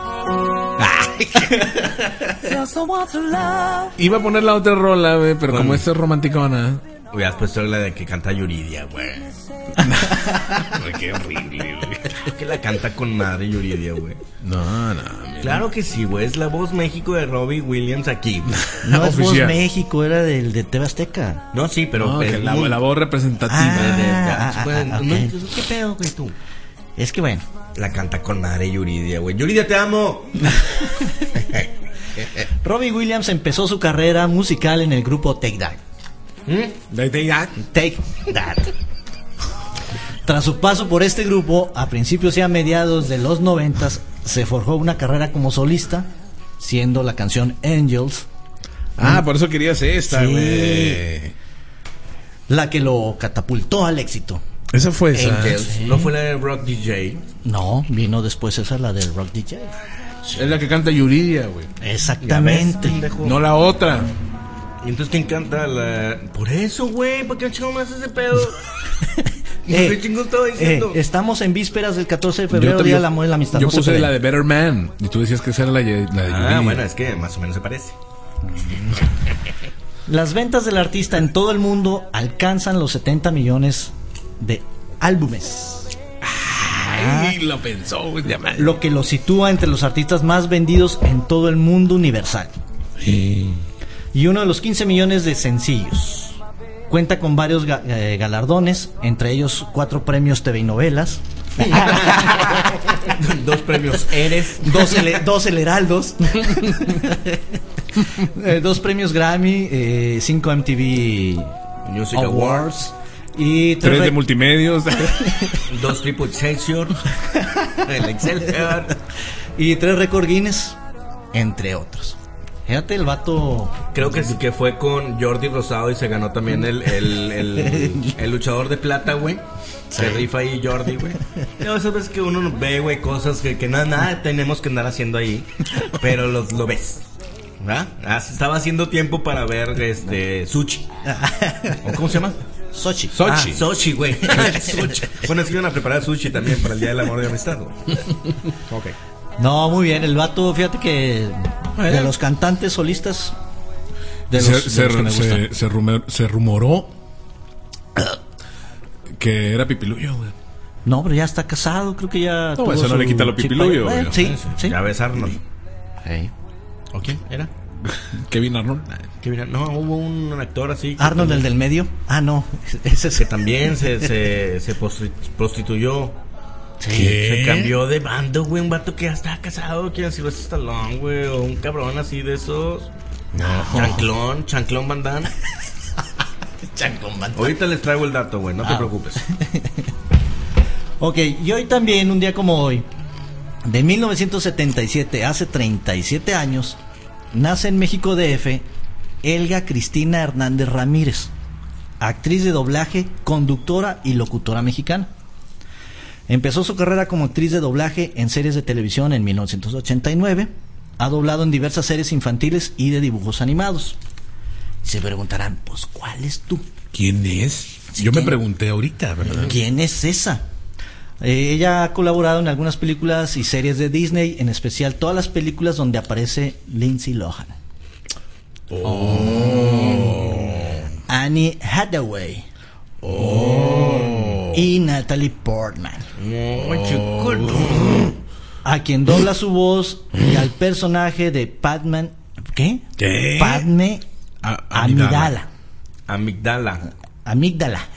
Iba a poner la otra rola, güey, pero como esta es romanticona. Hubieras puesto la de que canta Yuridia, güey. Qué horrible, güey. Que la canta con madre Yuridia, güey. No. Claro que sí, güey. Es la voz México de Robbie Williams aquí. No es Voz Oficial. México, era del de TV Azteca. No, sí, pero No, es que muy- la voz representativa. Ok. ¿Qué pedo, güey, tú? Es que bueno, La canta con madre Yuridia, güey. Yuridia, te amo. Robbie Williams empezó su carrera musical en el grupo Take That. Take That. Tras su paso por este grupo, a principios y a mediados de los 90s, se forjó una carrera como solista, siendo la canción Angels Por eso querías esta, Sí. güey. la que lo catapultó al éxito. Esa fue esa. Angels. ¿No fue la de Rock DJ? No, vino después esa, la del Rock DJ. Es la que canta Yuridia, güey. Exactamente. No la otra. ¿Y entonces quién canta la...? Por eso, güey. ¿Por qué chingo más ese pedo? ¿Qué chingo estaba diciendo? Estamos en vísperas del 14 de febrero, Día del Amor y la Amistad. Yo No se puse peleen. la de Better Man. Y tú decías que esa era la de Yuridia. Bueno, es que más o menos se parece. Las ventas del artista en todo el mundo alcanzan los 70 millones de álbumes, Ay, lo pensó, güey. ya madre. lo que lo sitúa entre los artistas más vendidos en todo el mundo universal. Y uno de los 15 millones de sencillos. Cuenta con varios galardones, entre ellos 4 premios TV y novelas, 2 premios Eres. 2 El Heraldos, 2 premios Grammy, 5 MTV Music Awards. y 3 de multimedios. 2 Triple Excelsior. El Excelsior. y 3 récord Guinness, entre otros. Fíjate, el vato. Creo que sí que fue con Jordi Rosado y se ganó también el luchador de plata, güey. Se rifa ahí Jordi, güey. No, esas veces que uno ve, güey, cosas que nada tenemos que andar haciendo ahí, pero lo ves. ¿Verdad? Estaba haciendo tiempo para ver Sushi. ¿O cómo se llama? Sochi. Sochi, güey. Sushi. Bueno, es que iban a preparar sushi también para el Día del Amor y la Amistad, güey. Ok. No, muy bien. El vato, fíjate que de los cantantes solistas, de los que me gustan. Se rumoró que era pipiluyo, güey. No, pero ya está casado. Creo que ya. No, tuvo eso no su le quita lo chica. pipiluyo, güey. Sí, sí. Ya ves Arnold. Hey. ¿O quién era? Kevin Arnold. No, hubo un actor así. Arnold, el del medio. Ah, no. Ese Que es. también se prostituyó. Sí. Se cambió de bando, güey. Un vato que ya estaba casado. Que era Sylvester Stallone, güey. O un cabrón así de esos. Chanclón Van Damme. Ahorita les traigo el dato, güey. No te preocupes. Ok, y hoy también, un día como hoy, de 1977, hace 37 años, nace en México DF Elga Cristina Hernández Ramírez, actriz de doblaje, conductora y locutora mexicana. Empezó su carrera como actriz de doblaje en series de televisión en 1989. Ha doblado en diversas series infantiles y de dibujos animados. Se preguntarán, pues, ¿cuál es tú? ¿Quién es? Yo me pregunté ahorita, ¿verdad? ¿Quién es esa? Ella ha colaborado en algunas películas y series de Disney, en especial todas las películas donde aparece Lindsay Lohan. Annie Hathaway. Y Natalie Portman. A quien dobla su voz y al personaje de Padme. ¿Qué? ¿Qué? Padme Amidala. Amígdala.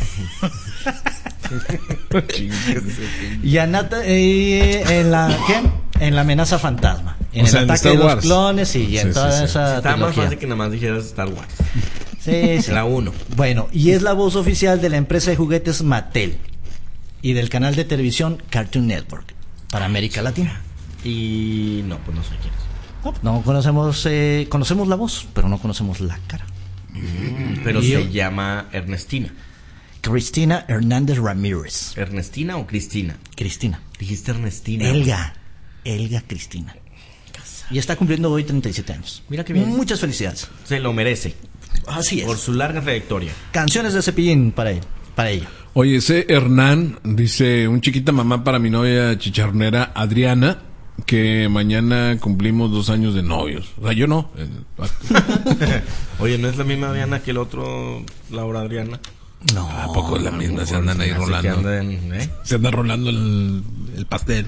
Y a en la ¿qué? En la amenaza fantasma, en O el sea, en ataque Star de los Wars. clones y en Sí, toda sí. esa Está más trilogía. fácil que nada más dijeras Star Wars. Sí, sí. La 1. Bueno, y es la voz oficial de la empresa de juguetes Mattel y del canal de televisión Cartoon Network para América Latina. Y no, pues no sé quién es. No conocemos, conocemos la voz, pero no conocemos la cara. Pero Y se yo- llama Ernestina. Cristina Hernández Ramírez. ¿Ernestina o Cristina? Cristina. Dijiste Ernestina. Elga Cristina. Y está cumpliendo hoy 37 años. Mira qué bien. Muchas felicidades. Se lo merece. Así es. Por su larga trayectoria. Canciones de Cepillín para él, para ella. Oye, ese Hernán dice, un chiquita mamá para mi novia chicharronera Adriana, que mañana cumplimos 2 años de novios. O sea, yo no. Oye, ¿no es la misma Adriana que el otro, Laura Adriana? No. ¿A poco es la misma? Se andan ahí rolando. Se anda rolando el pastel.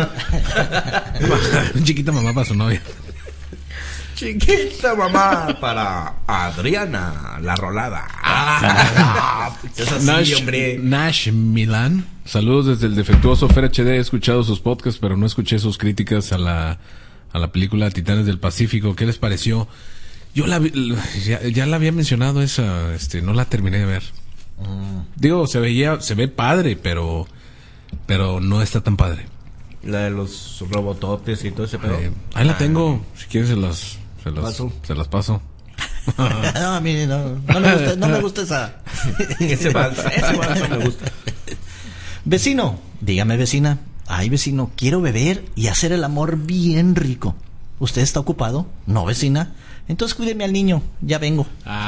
Un chiquita mamá para su novia. Chiquita mamá para Adriana, la rolada. Es así, hombre. Nash Milan. Saludos desde el defectuoso Fer HD. He escuchado sus podcasts, pero no escuché sus críticas a la película Titanes del Pacífico. ¿Qué les pareció? Yo ya la había mencionado esa, no la terminé de ver. Digo, se ve padre, pero no está tan padre. La de los robototes y todo ese pedo. Ahí la tengo. Si quieres se las paso. No, mire, no me gusta esa. Ese vals me gusta. Vecino, dígame vecina. Ay, vecino, quiero beber y hacer el amor bien rico. ¿Usted está ocupado? No, vecina. Entonces cuídeme al niño, ya vengo.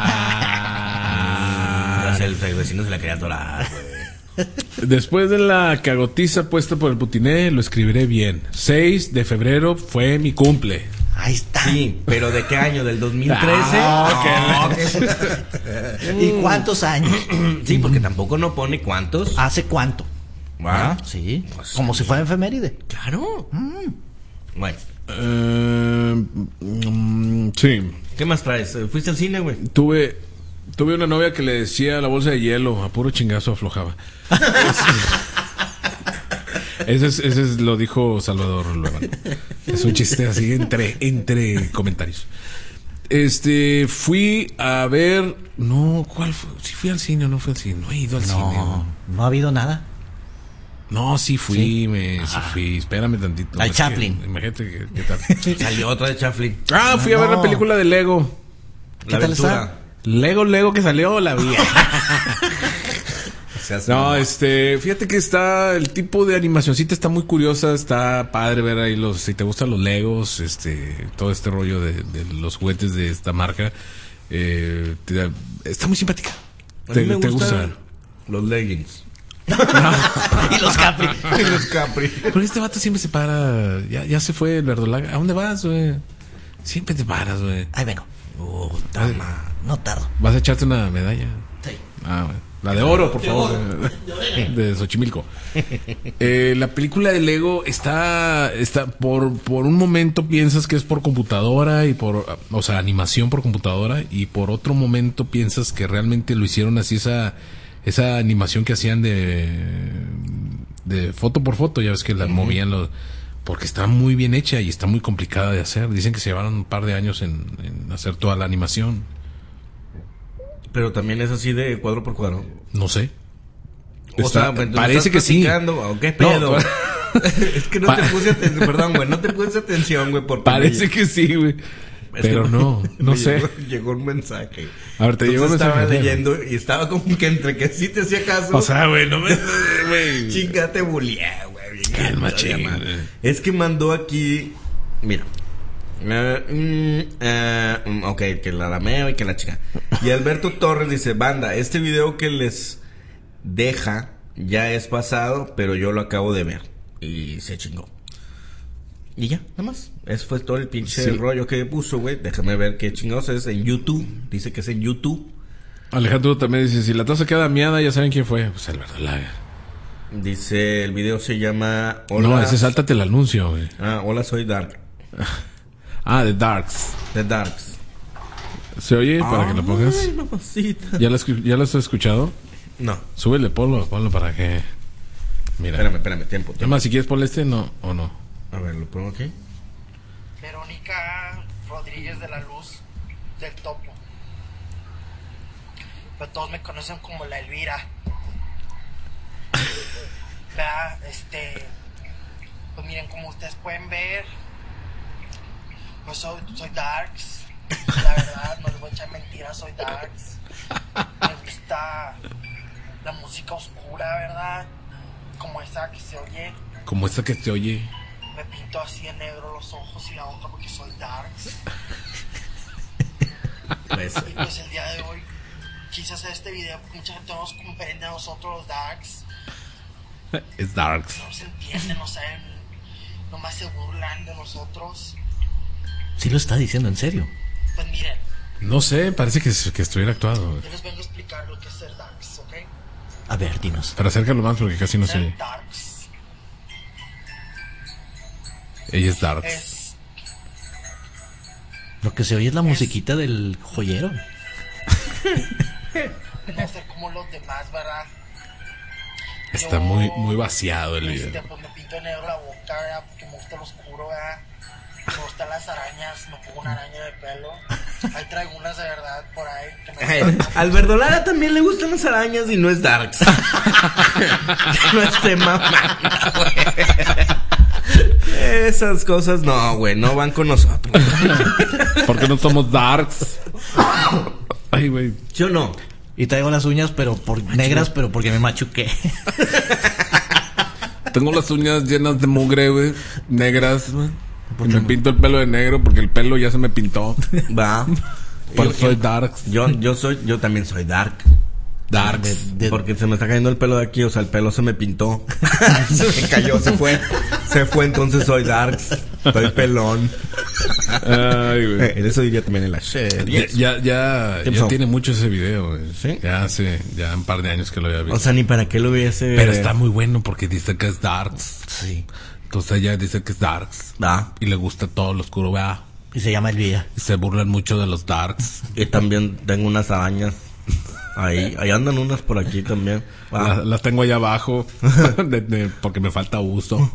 El vecino se la quería atorar, güey. Después de la cagotiza puesta por el putiné, lo escribiré bien. 6 de febrero fue mi cumple. Ahí está. Sí, pero ¿de qué año? ¿Del 2013? ¿Y cuántos años? Sí, porque tampoco no pone cuántos. ¿Hace cuánto? ¿Ah? Sí, pues, como si fuera efeméride. Claro. Bueno. Sí. ¿Qué más traes? ¿Fuiste al cine, güey? Tuve una novia que le decía la bolsa de hielo, a puro chingazo aflojaba. Ese es lo dijo Salvador Luevan. Es un chiste así entre comentarios. Fui a ver, no, ¿cuál fue? Si fui al cine o no fui al cine, no he ido al cine. No ha habido nada. No, sí fui, sí fui, espérame tantito. Al Chaplin. Imagínate qué tal. Salió otra de Chaplin. Fui a ver la película de Lego. ¿Qué tal está? Lego que salió, la vi. No, fíjate que el tipo de animacioncita está muy curiosa, está padre ver ahí si te gustan los Legos, todo este rollo de los juguetes de esta marca, está muy simpática. ¿Te gusta? Los leggings. Y los Capri. Pero este vato siempre se para, ya se fue el verdolaga. ¿A dónde vas, güey? Siempre te paras, güey. Ahí vengo. No tardo. ¿Vas a echarte una medalla? Sí. Bueno. La de oro, por favor. De Xochimilco. La película de Lego está por un momento piensas que es por computadora o sea, animación por computadora, y por otro momento piensas que realmente lo hicieron así, esa animación que hacían de foto por foto, ya ves que la movían porque está muy bien hecha y está muy complicada de hacer. Dicen que se llevaron un par de años en hacer toda la animación. Pero también es así de cuadro por cuadro. No sé. O sea, parece que sí. ¿O qué pedo? No, es que no te puse atención. Perdón, güey. No te puse atención, güey. Parece que sí, güey. Pero no sé. Llegó un mensaje. A ver, te llegó un mensaje. Estaba leyendo y estaba como que entre que sí te hacía caso. O sea, güey, no me. Chinga, te bulié, güey. El machín. Es que mandó aquí. Mira. Ok, que la arameo y que la chica. Y Alberto Torres dice: banda, este video que les deja ya es pasado, pero yo lo acabo de ver. Y se chingó. Y ya, nada más. Ese fue todo el pinche rollo que puso, güey. Déjame ver qué chingados es en YouTube. Dice que es en YouTube. Alejandro también dice: si la taza queda miada, ya saben quién fue. Pues el verdolaga. Dice: el video se llama Hola. No, ese sáltate el anuncio, güey. Hola, soy Dark. The Darks. The Darks. ¿Se oye para que lo pongas? Ay, mamacita. ¿Ya lo has escuchado? No. Súbele, ponlo para que... Mira. Espérame, tiempo. Además, si quieres ponle no. A ver, ¿lo pongo aquí? Verónica Rodríguez de la Luz del Topo. Pero todos me conocen como la Elvira. ¿Verdad? Pues miren, como ustedes pueden ver, pues soy Darks. La verdad, no les voy a echar mentiras, soy Darks. Me gusta la música oscura, ¿verdad? Como esa que se oye. Como esta que te oye. me pinto así de negro los ojos y la boca porque soy darks. Y pues el día de hoy quise hacer este video porque mucha gente nos comprende a nosotros los darks. Es darks. No se entienden, no saben, nomás se burlan de nosotros. Sí lo está diciendo en serio. Pues miren, No sé, parece que estuviera actuado. yo les vengo a explicar lo que es ser darks, ¿ok? A ver, dinos. Pero acércalo más porque casi no se Ser oye. darks Ella es darks. es Lo que se oye es la musiquita del joyero. no ser como los demás, ¿verdad? Está Yo, muy vaciado el video. pues me pinto de negro la boca, ¿verdad? Porque me gusta lo oscuro, ¿verdad? Me gustan las arañas, me pongo una araña de pelo. Ahí traigo unas de verdad por ahí. Que me Al Verdolara también le gustan las arañas y no es darks. No esté mamando, güey. Esas cosas no, güey, no van con nosotros. Porque no somos darks. Ay, güey. Yo no. Y traigo las uñas pero negras, pero porque me machuqué. Tengo las uñas llenas de mugre, güey. Negras, güey. Y me pinto el pelo de negro porque el pelo ya se me pintó. Va. Pero soy darks. Yo también soy dark. Darks. Porque se me está cayendo el pelo de aquí, o sea, el pelo se me pintó. Se me cayó, se fue, entonces soy darks. Soy pelón. Ay, güey. Eso diría también en la serie. Ya tiene mucho ese video, güey. ¿Sí? Ya hace un par de años que lo había visto. O sea, ni para qué lo hubiese. Pero está muy bueno porque dice que es darks. Sí. Entonces ella dice que es darks. Va. Y le gusta todo lo oscuro, va. Y se llama Elvira. Y se burlan mucho de los darks. Y también tengo unas arañas. Ahí andan unas por aquí también. Va. Las tengo allá abajo. Porque me falta uso.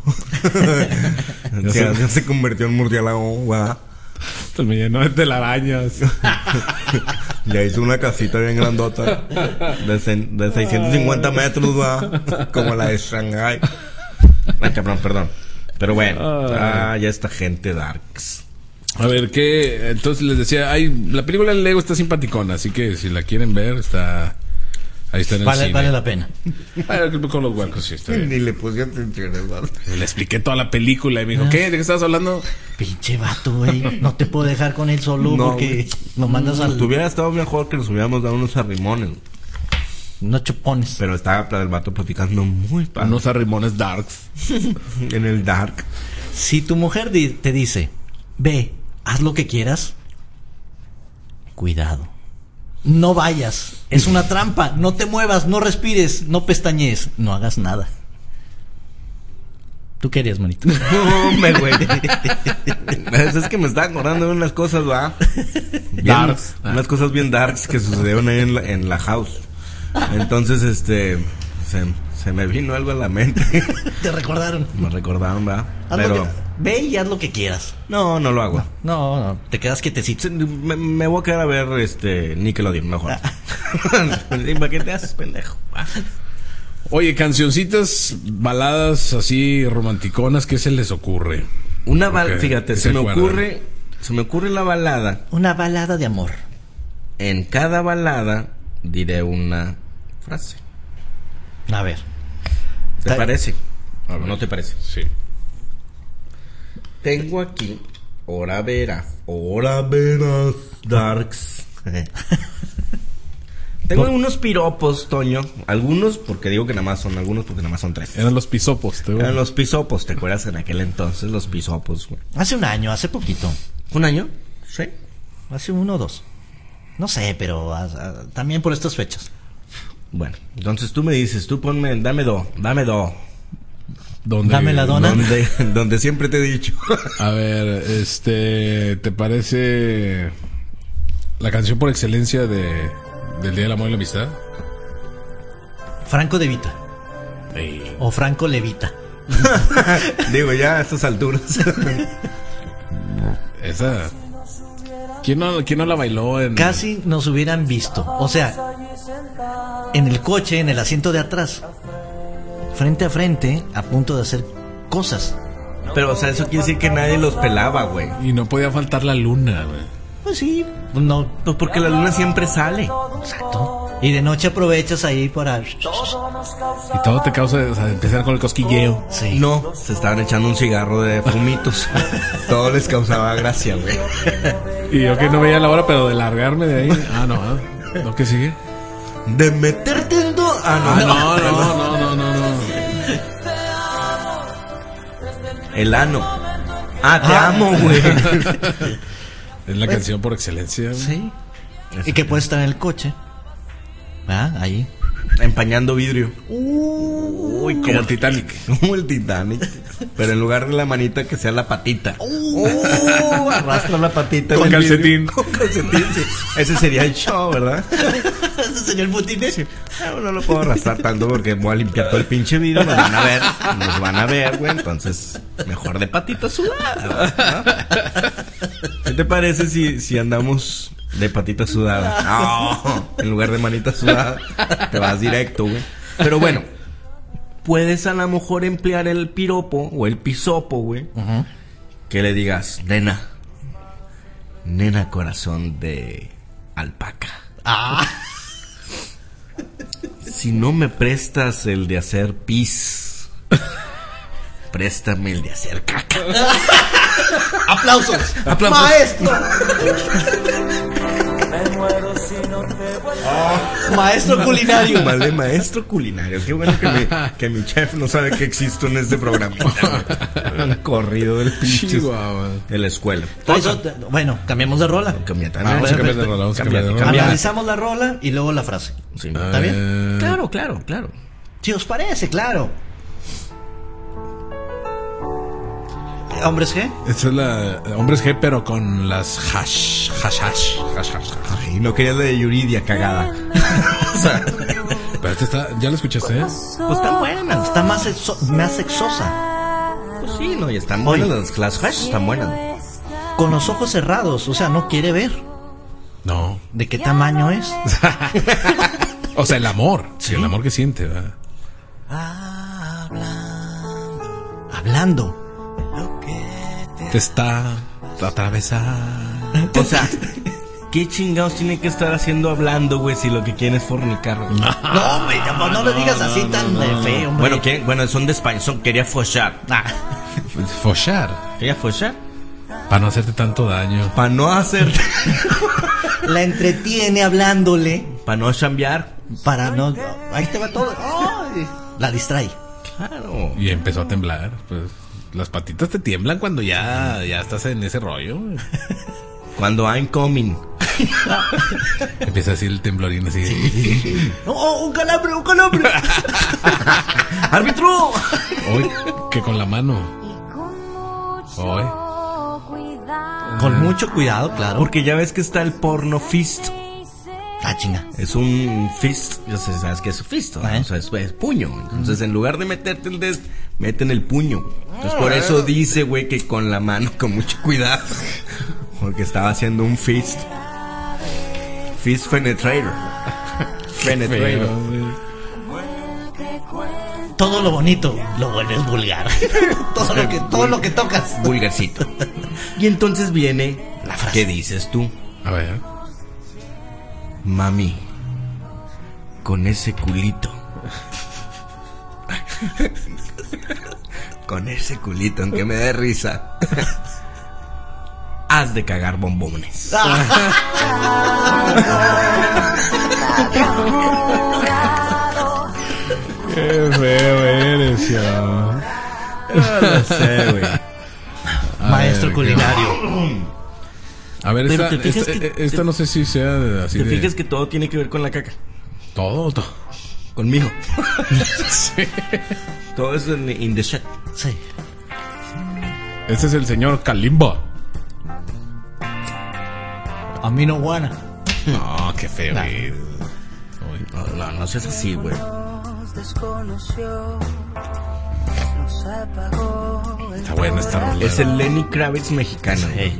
Ya se convirtió en murciélago, va. Se me llenó de telarañas. Le hizo una casita bien grandota. De 650 metros, va. Como la de Shanghai. Ay, cabrón, perdón. Pero bueno, ya esta gente darks. A ver, ¿qué? Entonces les decía, la película de Lego está simpaticona, así que si la quieren ver, ahí está en el cine. Vale la pena. Con los huecos, sí, está bien. Ni le puse atención, Eduardo. Le expliqué toda la película y me dijo, ¿qué? ¿De qué estabas hablando? Pinche vato, güey. No te puedo dejar con él solo No, porque lo mandas al... Hubiera estado mejor que nos hubiéramos dado unos arrimones. No chupones. Pero estaba el vato platicando muy padre. Unos arrimones darks. En el dark. Si tu mujer te dice, ve, haz lo que quieras, cuidado. No vayas. Es una trampa. No te muevas, no respires, no pestañees, no hagas nada. ¿Tú qué harías, manito? No, hombre, güey. Es que me estaba acordando de unas cosas, va. Darks. Unas cosas bien darks que sucedieron ahí en la house. Entonces, se me vino algo a la mente. Te recordaron. Me recordaron, va. Pero ve y haz lo que quieras. No lo hago. No, te quedas quietecito. Me voy a quedar a ver Nickelodeon mejor. ¿Para qué te haces, pendejo? Oye, cancioncitas, baladas así romanticonas, ¿qué se les ocurre? Fíjate, se me ocurre la balada. Una balada de amor. En cada balada diré una frase. A ver. ¿Te parece? ¿No te parece? Sí. Tengo aquí, ahora verás, darks. Tengo unos piropos, Toño. Algunos porque digo que nada más son, algunos porque nada más son 3. Eran los pisopos, Eran los pisopos, ¿te acuerdas en aquel entonces? Los pisopos, güey. Hace un año, hace poquito. ¿Un año? Sí. Hace 1 o 2. No sé, pero también por estas fechas. Bueno, entonces tú me dices, tú ponme, dame do. Dame la dona. Donde siempre te he dicho. A ver, ¿te parece la canción por excelencia del Día del Amor y la Amistad? Franco de Vita. Ey. O Franco Levita. Digo, ya a estas alturas. Esa. ¿Quién no la bailó en...? Casi nos hubieran visto. O sea, en el coche, en el asiento de atrás, frente a frente, a punto de hacer cosas. Pero, o sea, eso quiere decir que nadie los pelaba, güey. Y no podía faltar la luna, güey. Pues sí, no. Pues porque la luna siempre sale. Exacto. Y de noche aprovechas ahí para... Y todo te causa, o sea, empezar con el cosquilleo. Sí. No, se estaban echando un cigarro de fumitos. Todo les causaba gracia, güey. Y yo que no veía la hora, pero de largarme de ahí. Ah, no, ¿no que sigue? De meterte en no. No. El ano. Te amo, güey. Es la canción por excelencia, güey. Sí. Y que puede estar en el coche. Ahí. Empañando vidrio. Uy, como el Titanic. Como el Titanic. Pero en lugar de la manita, que sea la patita. Arrastra la patita. Con calcetín. Con calcetín, sí. Ese sería el show, ¿verdad? Ese sería el putiné. No lo puedo arrastrar tanto porque voy a limpiar todo el pinche vidrio. Nos van a ver, güey. Entonces, mejor de patita sudada, ¿no? ¿Qué te parece si andamos de patita sudada? No, en lugar de manita sudada, te vas directo, güey. Pero bueno, puedes a lo mejor emplear el piropo o el pisopo, güey. Uh-huh. Que le digas, nena corazón de alpaca. Si no me prestas el de hacer pis, préstame el de hacer caca. ¡Aplausos! ¡Maestro! Maestro culinario. Vale, maestro culinario. Qué bueno que mi chef no sabe que existo en este programa. Han corrido del pinche de la escuela. Bueno, cambiamos de rola. Vamos a cambiar de rola. Analizamos la rola y luego la frase. Sí, ¿está bien? Claro. Si os parece, claro. ¿Hombres G? Esta es la Hombres G, pero con las hash. Ay, no querías la de Yuridia cagada. O sea, pero ¿ya la escuchaste? Pues están buenas. Está más sexosa. Pues sí, no, y están buenas. Las hash están buenas. Con los ojos cerrados, o sea, no quiere ver. No. ¿De qué tamaño es? O sea, el amor. Sí, el amor que siente, ¿verdad? Hablando. Te está atravesando. O sea, ¿qué chingados tiene que estar haciendo hablando, güey, si lo que quiere es fornicar? No, güey, no le digas así tan feo, hombre. Bueno, son de España, quería follar. ¿Follar? ¿Quería follar? Para no hacerte tanto daño. Para no hacerte... La entretiene hablándole. Para no chambear. Para no... Ahí te va todo. ¡Ay! La distrae. Claro. Y empezó a temblar, pues... Las patitas te tiemblan cuando ya estás en ese rollo. Cuando I'm coming. Empieza así el temblorín así. Sí. ¡Oh, un calambre! ¡Árbitro! Hoy, que con la mano. Hoy. Con mucho cuidado, claro. Porque ya ves que está el porno fist. Chinga. Es un fist. Ya sabes que es fist, ¿no? O sea, es puño. Entonces, en lugar de meterte el dedo, meten el puño. Entonces, por eso dice, güey, que con la mano, con mucho cuidado. Porque estaba haciendo un fist. Fist penetrator. Penetrator. Todo lo bonito lo vuelves vulgar. todo lo que tocas. Vulgarcito. Y entonces viene la frase. ¿Qué dices tú? A ver. Mami, con ese culito. Con ese culito, aunque me dé risa. Has de cagar bombones. Qué feo eres, ya. No sé, güey. Maestro culinario. A ver, esta no sé si sea así. ¿Te fijas que todo tiene que ver con la caca? Todo. Conmigo. Sí. Todo es in the shit. Sí. Este es el señor Kalimba. A mí no guana. No, qué feo. No seas así, güey. Está buena esta rola. Es el Lenny Kravitz mexicano. Sí.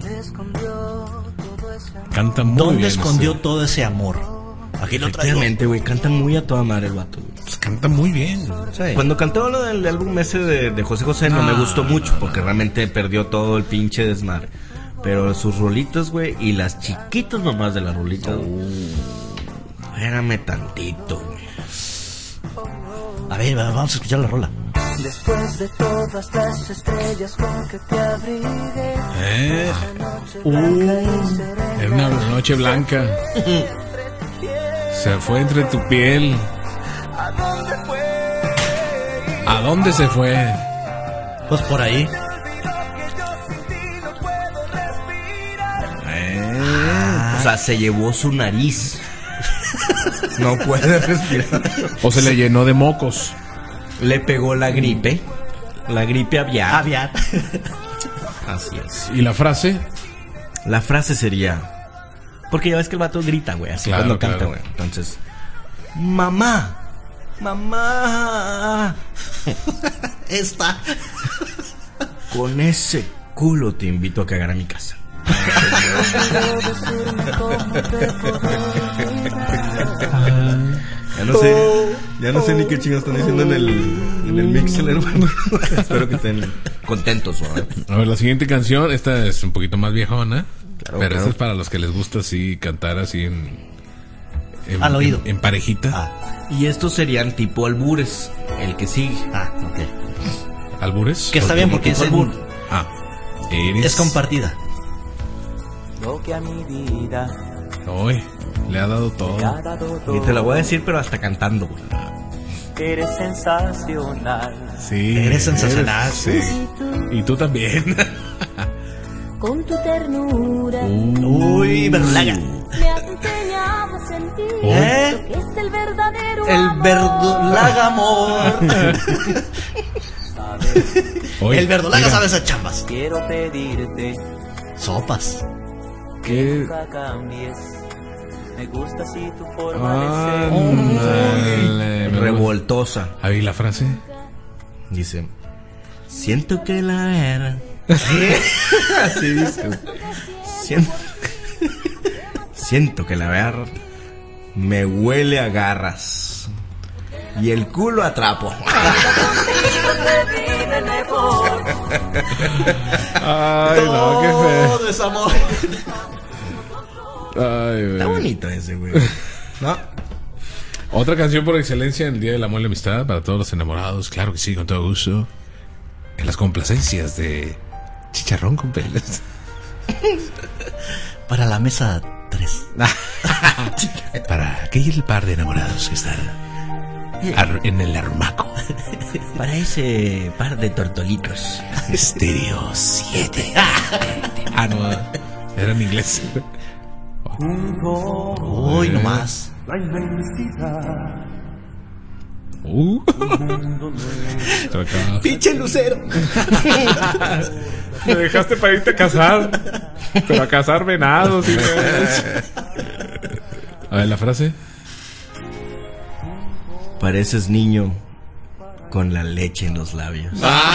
Canta muy ¿Dónde bien. escondió todo ese amor? Aquí lo traigo. Efectivamente, güey, canta muy a toda madre el vato, güey. Pues canta muy bien. Sí. Cuando cantó lo del álbum ese de José José no me gustó mucho, porque realmente perdió todo el pinche desmadre. Pero sus rolitas, güey, y las chiquitas nomás de las rolitas. Espérame tantito, güey. A ver, vamos a escuchar la rola. Después de todas las estrellas con que te abrigué. Era una noche blanca. Se fue entre tu piel. ¿A dónde se fue? Pues por ahí. O sea, se llevó su nariz. No puede respirar. O se le llenó de mocos. Le pegó la gripe. La gripe aviar. Aviar. Así es. ¿Y la frase? La frase sería... Porque ya ves que el vato grita, güey, así Claro, cuando canta, claro. güey. Entonces... Mamá. Mamá. Esta. Con ese culo te invito a cagar a mi casa. Ya no sé ni qué chingados están diciendo en el mixer, hermano. Espero que estén contentos, ¿verdad? A ver, la siguiente canción, esta es un poquito más viejona. Claro, pero claro. esta es para los que les gusta así cantar así Al oído. en parejita. Y estos serían tipo albures. El que sigue. Ok. ¿Albures? Que está bien porque es, albur. es compartida. Lo que a mi vida Hoy le ha dado todo. me ha dado todo. Y te la voy a decir, pero hasta cantando, güey. Eres sensacional. Sí. Eres sensacional. Sí. Y tú también. Con tu ternura Uy, verdolaga. me has enseñado a sentir ¿Eh? lo que es el verdadero El amor. verdolaga amor. Oye, El verdolaga mira, sabe esas chambas. Quiero pedirte Sopas. que nunca cambies. Me gusta así tu forma de ser. ándale, me Revoltosa. gusta. Ahí la frase. Dice: siento que la era. Así dice. Siento que la ver me huele a garras y el culo a trapo. Ay, no, qué feo. Todo es amor. Ay, güey. Está bonito ese, güey. ¿No? Otra canción por excelencia en el Día del Amor y la Amistad para todos los enamorados. Claro que sí, con todo gusto. En las complacencias de Chicharrón con Peles. Para la mesa 3. Para aquel par de enamorados que están en el arrumaco. Para ese par de tortolitos. Estéreo 7. Ah, no, era en inglés. Uy, nomás. La inmensidad. ¡Pinche lucero! Me dejaste para irte a cazar. Pero a cazar venados. ¿Sí? A ver, la frase. Pareces niño con la leche en los labios.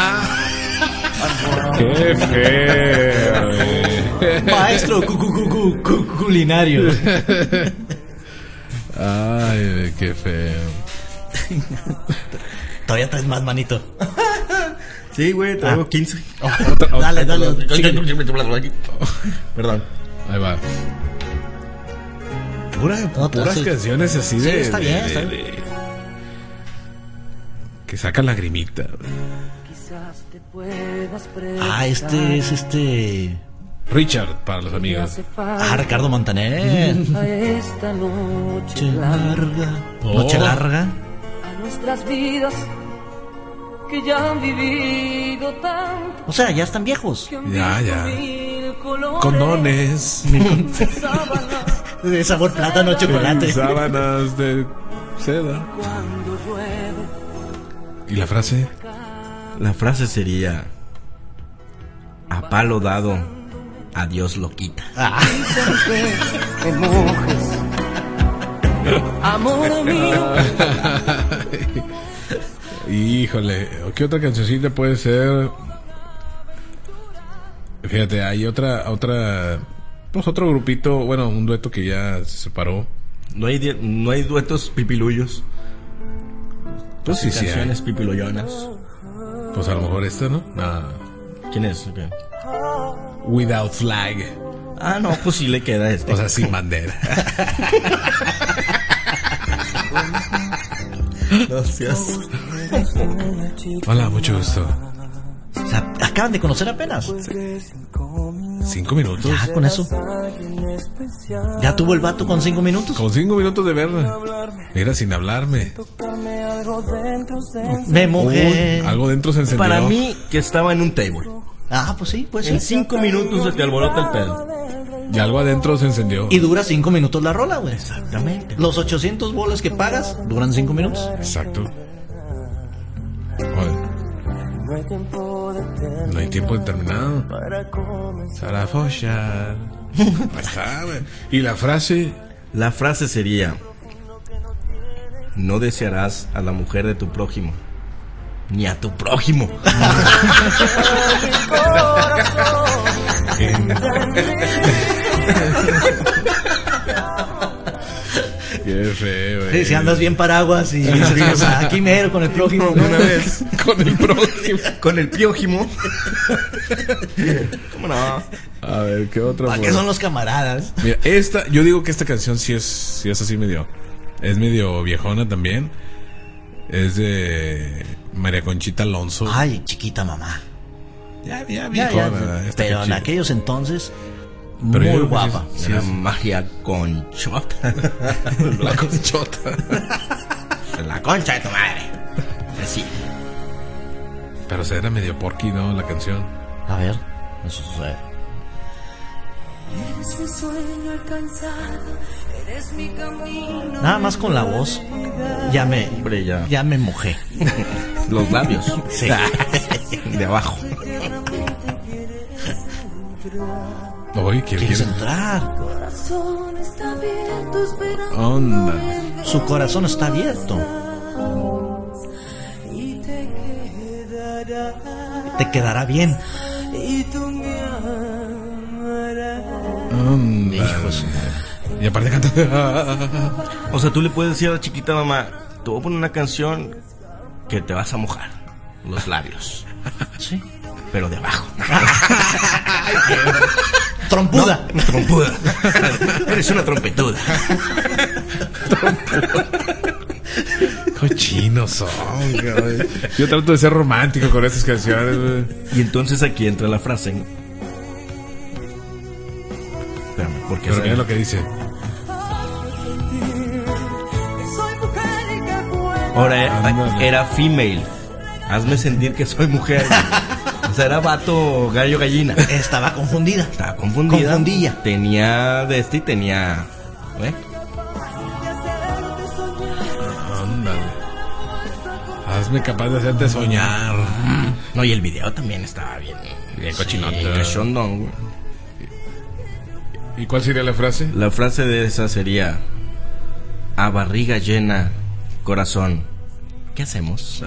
Qué feo, güey. Maestro culinario. Ay, güey, qué feo. Todavía traes más, manito. Sí, güey, traigo 15. Dale. Perdón. Ahí va. Puras canciones así Sí, de, está bien, de- está bien. de- que sacan lagrimita. Quizás te puedas Este es Richard para los amigos. Ricardo Montaner. a esta noche Noche larga. Noche larga. a nuestras vidas que ya han vivido tanto. O sea, ya están viejos. Que han Ya, visto ya. mil colores. Condones. Sábanas De sabor plátano, chocolate. Sábanas de seda. cuando llueve. ¿Y la frase? La frase sería: a palo dado, a Dios lo quita. Te mojes, amor mío. Híjole, ¿qué otra cancioncita puede ser? Fíjate, hay pues otro grupito, bueno, un dueto que ya se separó. No hay duetos pipiluyos. Pues sí, sí hay. Canciones pipiloyonas. Pues a lo mejor esta, ¿no? ¿Quién es? Okay. Without Flag. Ah, no, pues sí le queda este. O sea, sin bandera. Gracias. Hola, mucho gusto. O sea, acaban de conocer apenas. 5 minutos. Ya, con eso. Ya tuvo el vato con 5 minutos. Con 5 minutos de verla. Mira, sin hablarme. Me mojé. Algo dentro se encendió. Para mí, que estaba en un table. Ah, pues sí, pues En sí. 5 minutos se te alborota el pedo. Y algo adentro se encendió. Y dura 5 minutos la rola, güey. Exactamente. Los 800 bolas que pagas duran 5 minutos. Exacto. Oye, no hay tiempo determinado para follar. Ahí está, güey. Y la frase. La frase sería: no desearás a la mujer de tu prójimo, ni a tu prójimo. Qué feo, güey. Sí, si andas bien paraguas y dices, aquí mero con el prójimo. De una vez. Con el prójimo. Con el piojimo. ¿Cómo no? A ver, ¿qué otra? ¿Para qué son los camaradas? Mira, yo digo que esta canción sí es así medio. Es medio viejona también. Es de María Conchita Alonso. Ay, chiquita mamá. Ya Ya, viejona. ya. esta Pero en Conchita. aquellos entonces, Pero yo muy creo que guapa. sí Era es- María Conchota. La Conchota. La concha de tu madre. Así. Pero se era medio porky, ¿no? La canción. A ver, eso sucede. Eres mi sueño alcanzado, eres mi camino. Nada más con la voz, ya Hombre, ya. me mojé. Los labios. Sí. De abajo. Oye, ¿Quieres entrar? Corazón está abierto, esperando. Óndale. Su corazón está abierto. Y te quedará. Te quedará bien. Y tú me amarás. Óndale. Hijo de su madre. Y aparte canta. O sea, tú le puedes decir a la chiquita mamá: te voy a poner una canción que te vas a mojar los labios. Sí. Pero de abajo. Trompuda. Una trompuda. Eres una trompetuda. Cochinos son, cabrón. Yo trato de ser romántico con estas canciones, güey. Y entonces aquí entra la frase. Espérame, porque Pero mira lo que dice. ahora Ándale. era female. Hazme sentir que soy mujer. O sea, era vato, gallo, gallina. Estaba confundida. Estaba confundida. Confundilla. Tenía de este y tenía. ¿Eh? Ándale. Hazme capaz de hacerte soñar. No, y el video también estaba bien. Bien cochinote. Cachondón, güey. ¿Y cuál sería la frase? La frase de esa sería: a barriga llena, corazón, ¿qué hacemos?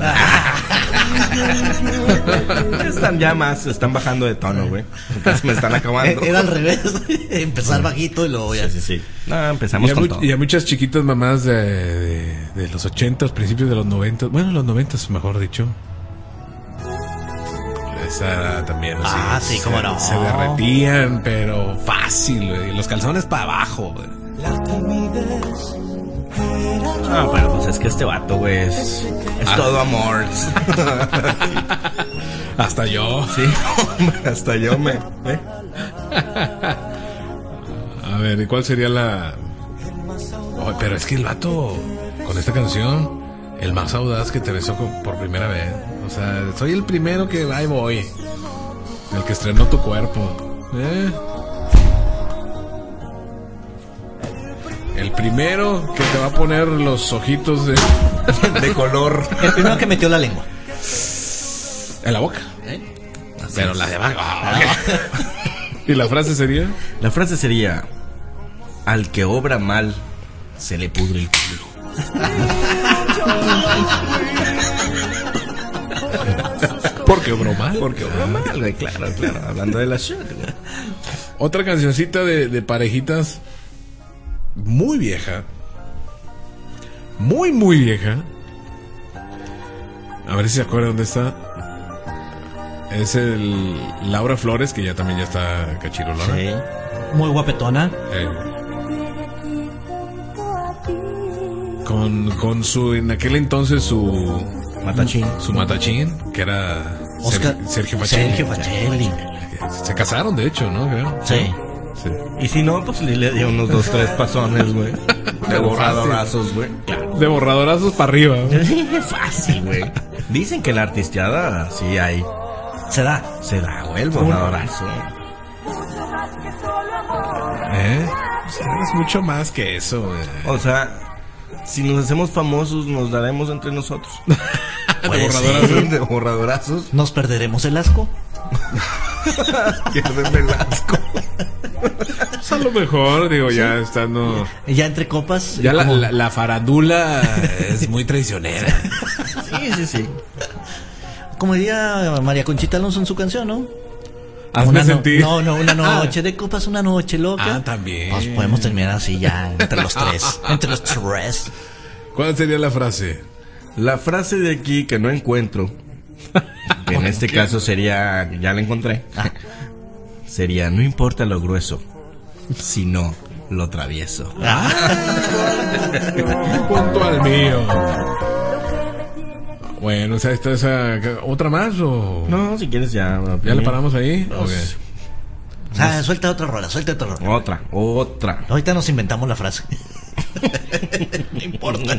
Están bajando de tono, güey. Porque se me están acabando. Era al revés. Empezar bajito y luego ya. Sí, sí, sí. No, empezamos con todo. Y a muchas chiquitas mamás de los 80s, principios de los 90, bueno, los 90s mejor dicho. Esa también así. Ah, sí, cómo no. Se derretían, pero fácil, güey. Los calzones para abajo, güey. Ah, pero pues es que este vato, güey, es todo amor. Hasta yo. Sí, hombre, hasta yo me... ¿eh? A ver, ¿y cuál sería la...? Oh, pero es que el vato, con esta canción, el más audaz que te besó por primera vez. O sea, soy el primero que ahí voy. El que estrenó tu cuerpo. El primero que te va a poner los ojitos de color El primero que metió la lengua. en la boca. Pero la de abajo. ¿Y la frase sería? La frase sería: al que obra mal, se le pudre el culo. ¿Por qué broma? Porque obra mal, güey, claro, hablando de la shit, güey. Otra cancioncita de parejitas muy vieja. Muy, muy vieja. A ver si se acuerdan dónde está. Es el Laura Flores, que ya también ya está cachirolona. Sí. Muy guapetona. con su, en aquel entonces su matachín, que era Sergio Facelli. Se casaron, de hecho, ¿no? Creo. Sí. Y si no, pues le dio unos 2, 3 pasones, güey. De borradorazos, güey. Claro. De borradorazos para arriba, güey. Fácil, güey. Dicen que la artisteada sí hay. Se da, güey, el borradorazo. Es mucho más que eso, güey. O sea, si nos hacemos famosos, nos daremos entre nosotros. De borradorazos. ¿Nos perderemos el asco? Pierden el asco. Pues a lo mejor, digo, ya estando... Ya entre copas. Ya la farándula es muy traicionera. Sí. Como diría María Conchita Alonso en su canción, ¿no? Hazme sentir. Una noche de copas, una noche loca. Ah, también. Pues podemos terminar así ya, entre los tres. ¿Cuál sería la frase? La frase de aquí que no encuentro, que en este caso sería, ya la encontré, sería: no importa lo grueso, sino lo travieso. Junto al mío. Bueno, o sea, ¿esta otra más o...? No, si quieres ya... ¿Ya le paramos ahí? Okay. Suelta otra rola. Otra. Ahorita nos inventamos la frase. No importa.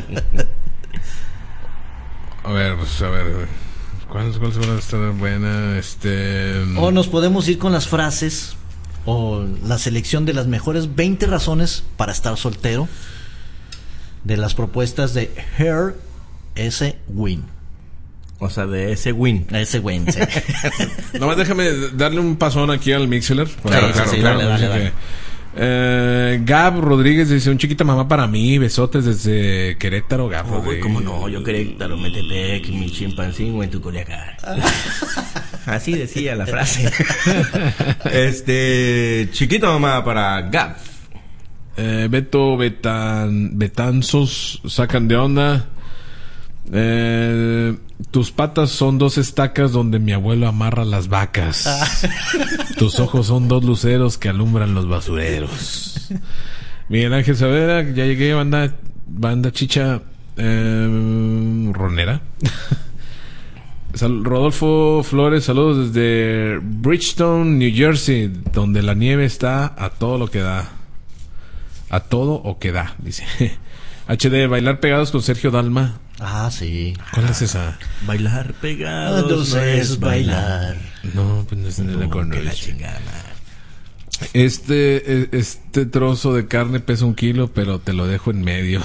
A ver. ¿Cuál va a estar buena? O nos podemos ir con las frases o la selección de las mejores 20 razones para estar soltero, de las propuestas de Her S. Win. O sea, de ese win. Ese win, sí. Nomás déjame darle un pasón aquí al Mixler. Claro. Dale. Gab Rodríguez dice: un chiquita mamá para mí, besotes desde Querétaro. Gab Rodríguez. ¿Cómo no? Yo Querétaro, Metepec, mi chimpancín, en tu Culiacán. Así decía la frase. Chiquita mamá para Gab. Beto Betanzos sacan de onda. Tus patas son 2 estacas donde mi abuelo amarra las vacas. Tus ojos son 2 luceros que alumbran los basureros. Miguel Ángel Saavedra, ya llegué, banda chicha ronera. Rodolfo Flores, saludos desde Bridgestone, New Jersey, donde la nieve está a todo lo que da. A todo o que da, dice. HD, bailar pegados con Sergio Dalma. Ah, sí. ¿Cuál es esa? Bailar pegados no es bailar. No, pues no es la que la chingada. Este trozo de carne pesa 1 kilo, pero te lo dejo en medio.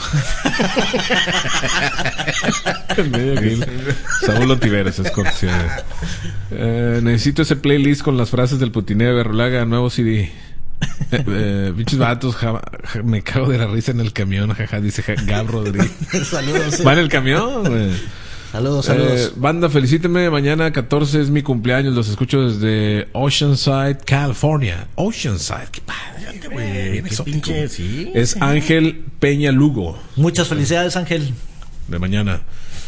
En medio kilo. Saúl Ontiveros, es cortesía. Necesito ese playlist con las frases del putineo de Berrolaga, nuevo CD. Bichos vatos, me cago de la risa en el camión, jaja, dice Gab Rodríguez. Saludos. ¿Va en el camión? Saludos. Banda, felicíteme, mañana 14 es mi cumpleaños, los escucho desde Oceanside, California. Oceanside, qué padre, güey, qué pinche, sí. Es Ángel Peña Lugo. Muchas felicidades, Ángel. De mañana.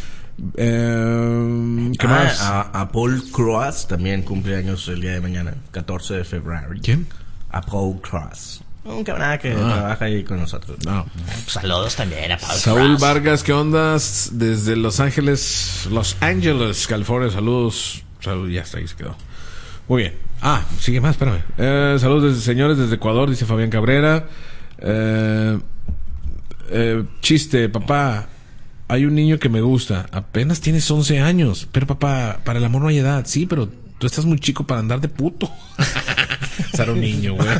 ¿Qué más? A Paul Cross también cumpleaños el día de mañana, 14 de febrero. ¿Quién? A Paul Cross, un camarada que trabaja ahí con nosotros. No. Saludos también a Paul Saúl Cross. Vargas, ¿qué ondas? Desde Los Ángeles, California, saludos. Ya está, ahí se quedó. Muy bien. Sigue más, espérame. Saludos señores desde Ecuador, dice Fabián Cabrera. Chiste, papá. Hay un niño que me gusta. Apenas tienes 11 años. Pero papá, para el amor no hay edad. Sí, pero tú estás muy chico para andar de puto. Ser un niño, güey.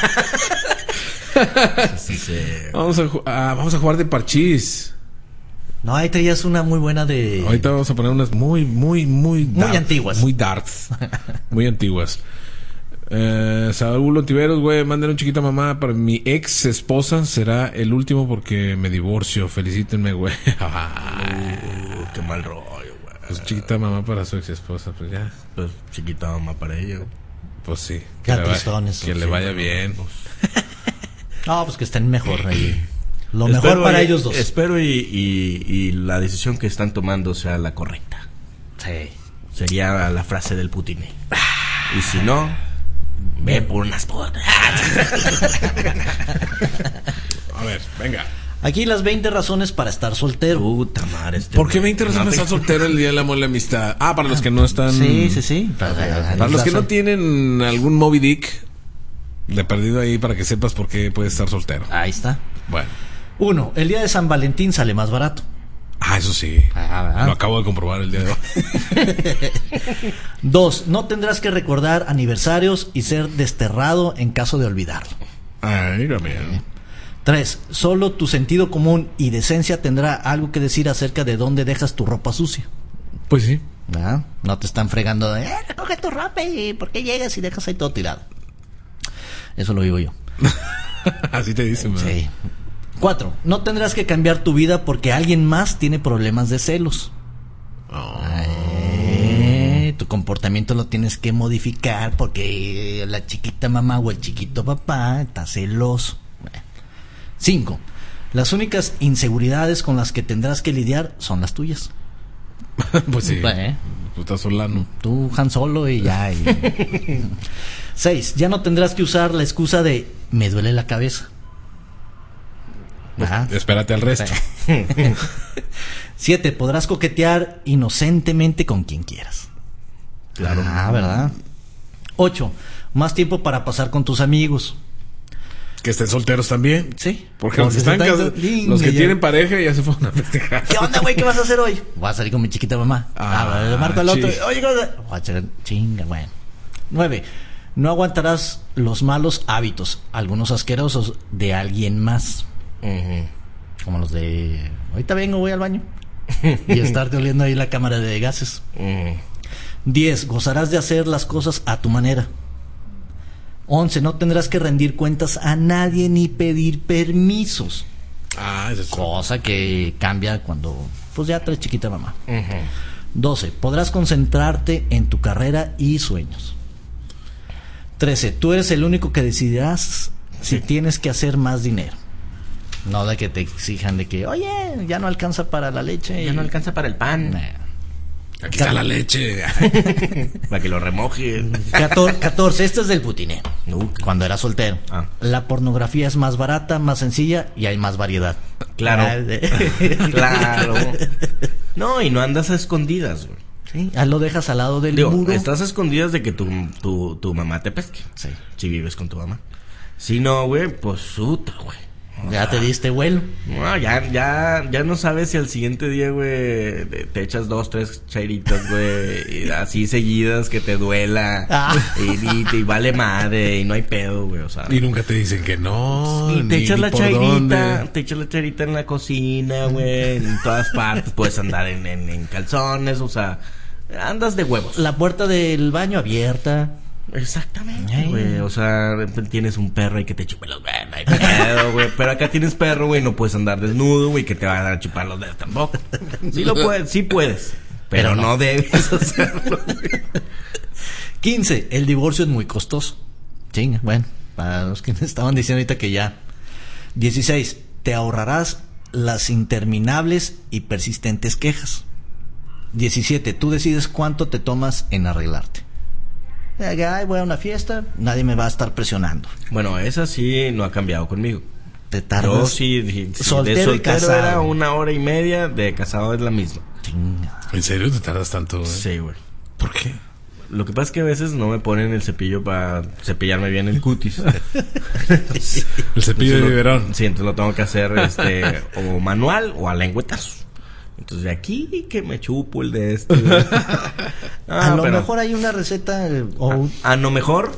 Vamos a jugar de parchís. No, ahí traías una muy buena de... Ahorita vamos a poner unas muy antiguas. Muy darks. Muy antiguas. Saúl Ontiveros, güey, manden un chiquita mamá para mi ex esposa. Será el último porque me divorcio. Felicítenme, güey. Qué mal rollo, güey. Pues chiquita mamá para su ex esposa, pues ya. Pues chiquita mamá para ella. Pues sí. Que le vaya bien. No, pues que estén mejor ahí. Lo mejor para ellos dos. Espero y la decisión que están tomando sea la correcta. Sí. Sería la frase del Putine. Y si no, ve por unas botas. A ver, venga. Aquí las 20 razones para estar soltero. Puta madre. ¿Por qué 20 razones para estar soltero el día del amor y la amistad? Ah, para los que no están... Sí. Para los que no tienen algún Moby Dick de perdido ahí, para que sepas por qué puedes estar soltero. Ahí está. Bueno. 1. El día de San Valentín sale más barato. Ah, eso sí. ¿verdad? Lo acabo de comprobar el día de hoy. 2. No tendrás que recordar aniversarios y ser desterrado en caso de olvidarlo. Ay, mira. 3. Solo tu sentido común y decencia tendrá algo que decir acerca de dónde dejas tu ropa sucia. Pues sí. ¿Verdad? No te están fregando de recoge tu ropa y ¿por qué llegas y dejas ahí todo tirado? Eso lo digo yo. Así te dicen, ¿verdad? Sí. 4. No tendrás que cambiar tu vida porque alguien más tiene problemas de celos. Tu comportamiento lo tienes que modificar porque la chiquita mamá o el chiquito papá está celoso. 5. Las únicas inseguridades con las que tendrás que lidiar son las tuyas. Pues sí. Tú estás solano. Tú, Han Solo y ya. 6. Ya no tendrás que usar la excusa de me duele la cabeza. Espérate al resto. 7. Podrás coquetear inocentemente con quien quieras. Claro. ¿Verdad? 8. Más tiempo para pasar con tus amigos. Que estén solteros también. Sí. Porque los que están casados, los que tienen pareja ya se fueron a festejar. ¿Qué onda, güey? ¿Qué vas a hacer hoy? Voy a salir con mi chiquita mamá. Le marco al otro. Oye, ¿qué vas a hacer? Voy a hacer chinga, bueno. 9. No aguantarás los malos hábitos, algunos asquerosos, de alguien más. Como los de ahorita vengo, voy al baño. Y estarte oliendo ahí la cámara de gases. 10. Gozarás de hacer las cosas a tu manera. 11. No tendrás que rendir cuentas a nadie ni pedir permisos. Eso es cosa que cambia cuando pues ya traes chiquita mamá. 12. Podrás concentrarte en tu carrera y sueños. 13. Tú eres el único que decidirás si tienes que hacer más dinero. No de que te exijan de que, oye, ya no alcanza para la leche. Ya no alcanza para el pan. Aquí está la leche. Para que lo remoje. 14. Este es del putiné. Cuando era soltero. La pornografía es más barata, más sencilla y hay más variedad. Claro. Claro. No, y no andas a escondidas, güey. Sí, lo dejas al lado del muro. Estás a escondidas de que tu mamá te pesque. Sí. Si vives con tu mamá. Si no, güey, pues puta, güey. Ya te diste vuelo. No, ya no sabes si al siguiente día, güey, te echas 2, 3 chairitas, güey, así seguidas que te duela. Y vale madre, y no hay pedo, güey, o sea. Y nunca te dicen que no. Y te echas la chairita, en la cocina, güey, en todas partes. Puedes andar en calzones, o sea, andas de huevos. La puerta del baño abierta. Exactamente, güey. O sea, tienes un perro y que te chupe los dedos, no hay pedo, güey. Pero acá tienes perro, güey, no puedes andar desnudo, güey, que te va a chupar los dedos tampoco. Sí puedes, pero no debes hacerlo, güey. 15. El divorcio es muy costoso. Chinga, bueno, para los que me estaban diciendo ahorita que ya. 16. Te ahorrarás las interminables y persistentes quejas. 17. Tú decides cuánto te tomas en arreglarte. Ay, voy a una fiesta, nadie me va a estar presionando. Bueno, esa sí no ha cambiado conmigo. Te tardas. Yo sí soltero de soltero y casado. era 1 hora y media, de casado es la misma. ¿En serio te tardas tanto, güey? Sí, güey. ¿Por qué? Lo que pasa es que a veces no me ponen el cepillo para cepillarme bien el cutis. El cepillo de biberón. Sí, entonces lo tengo que hacer o manual o a lengüetazos. Entonces de aquí que me chupo el de este. A lo mejor hay una receta a lo mejor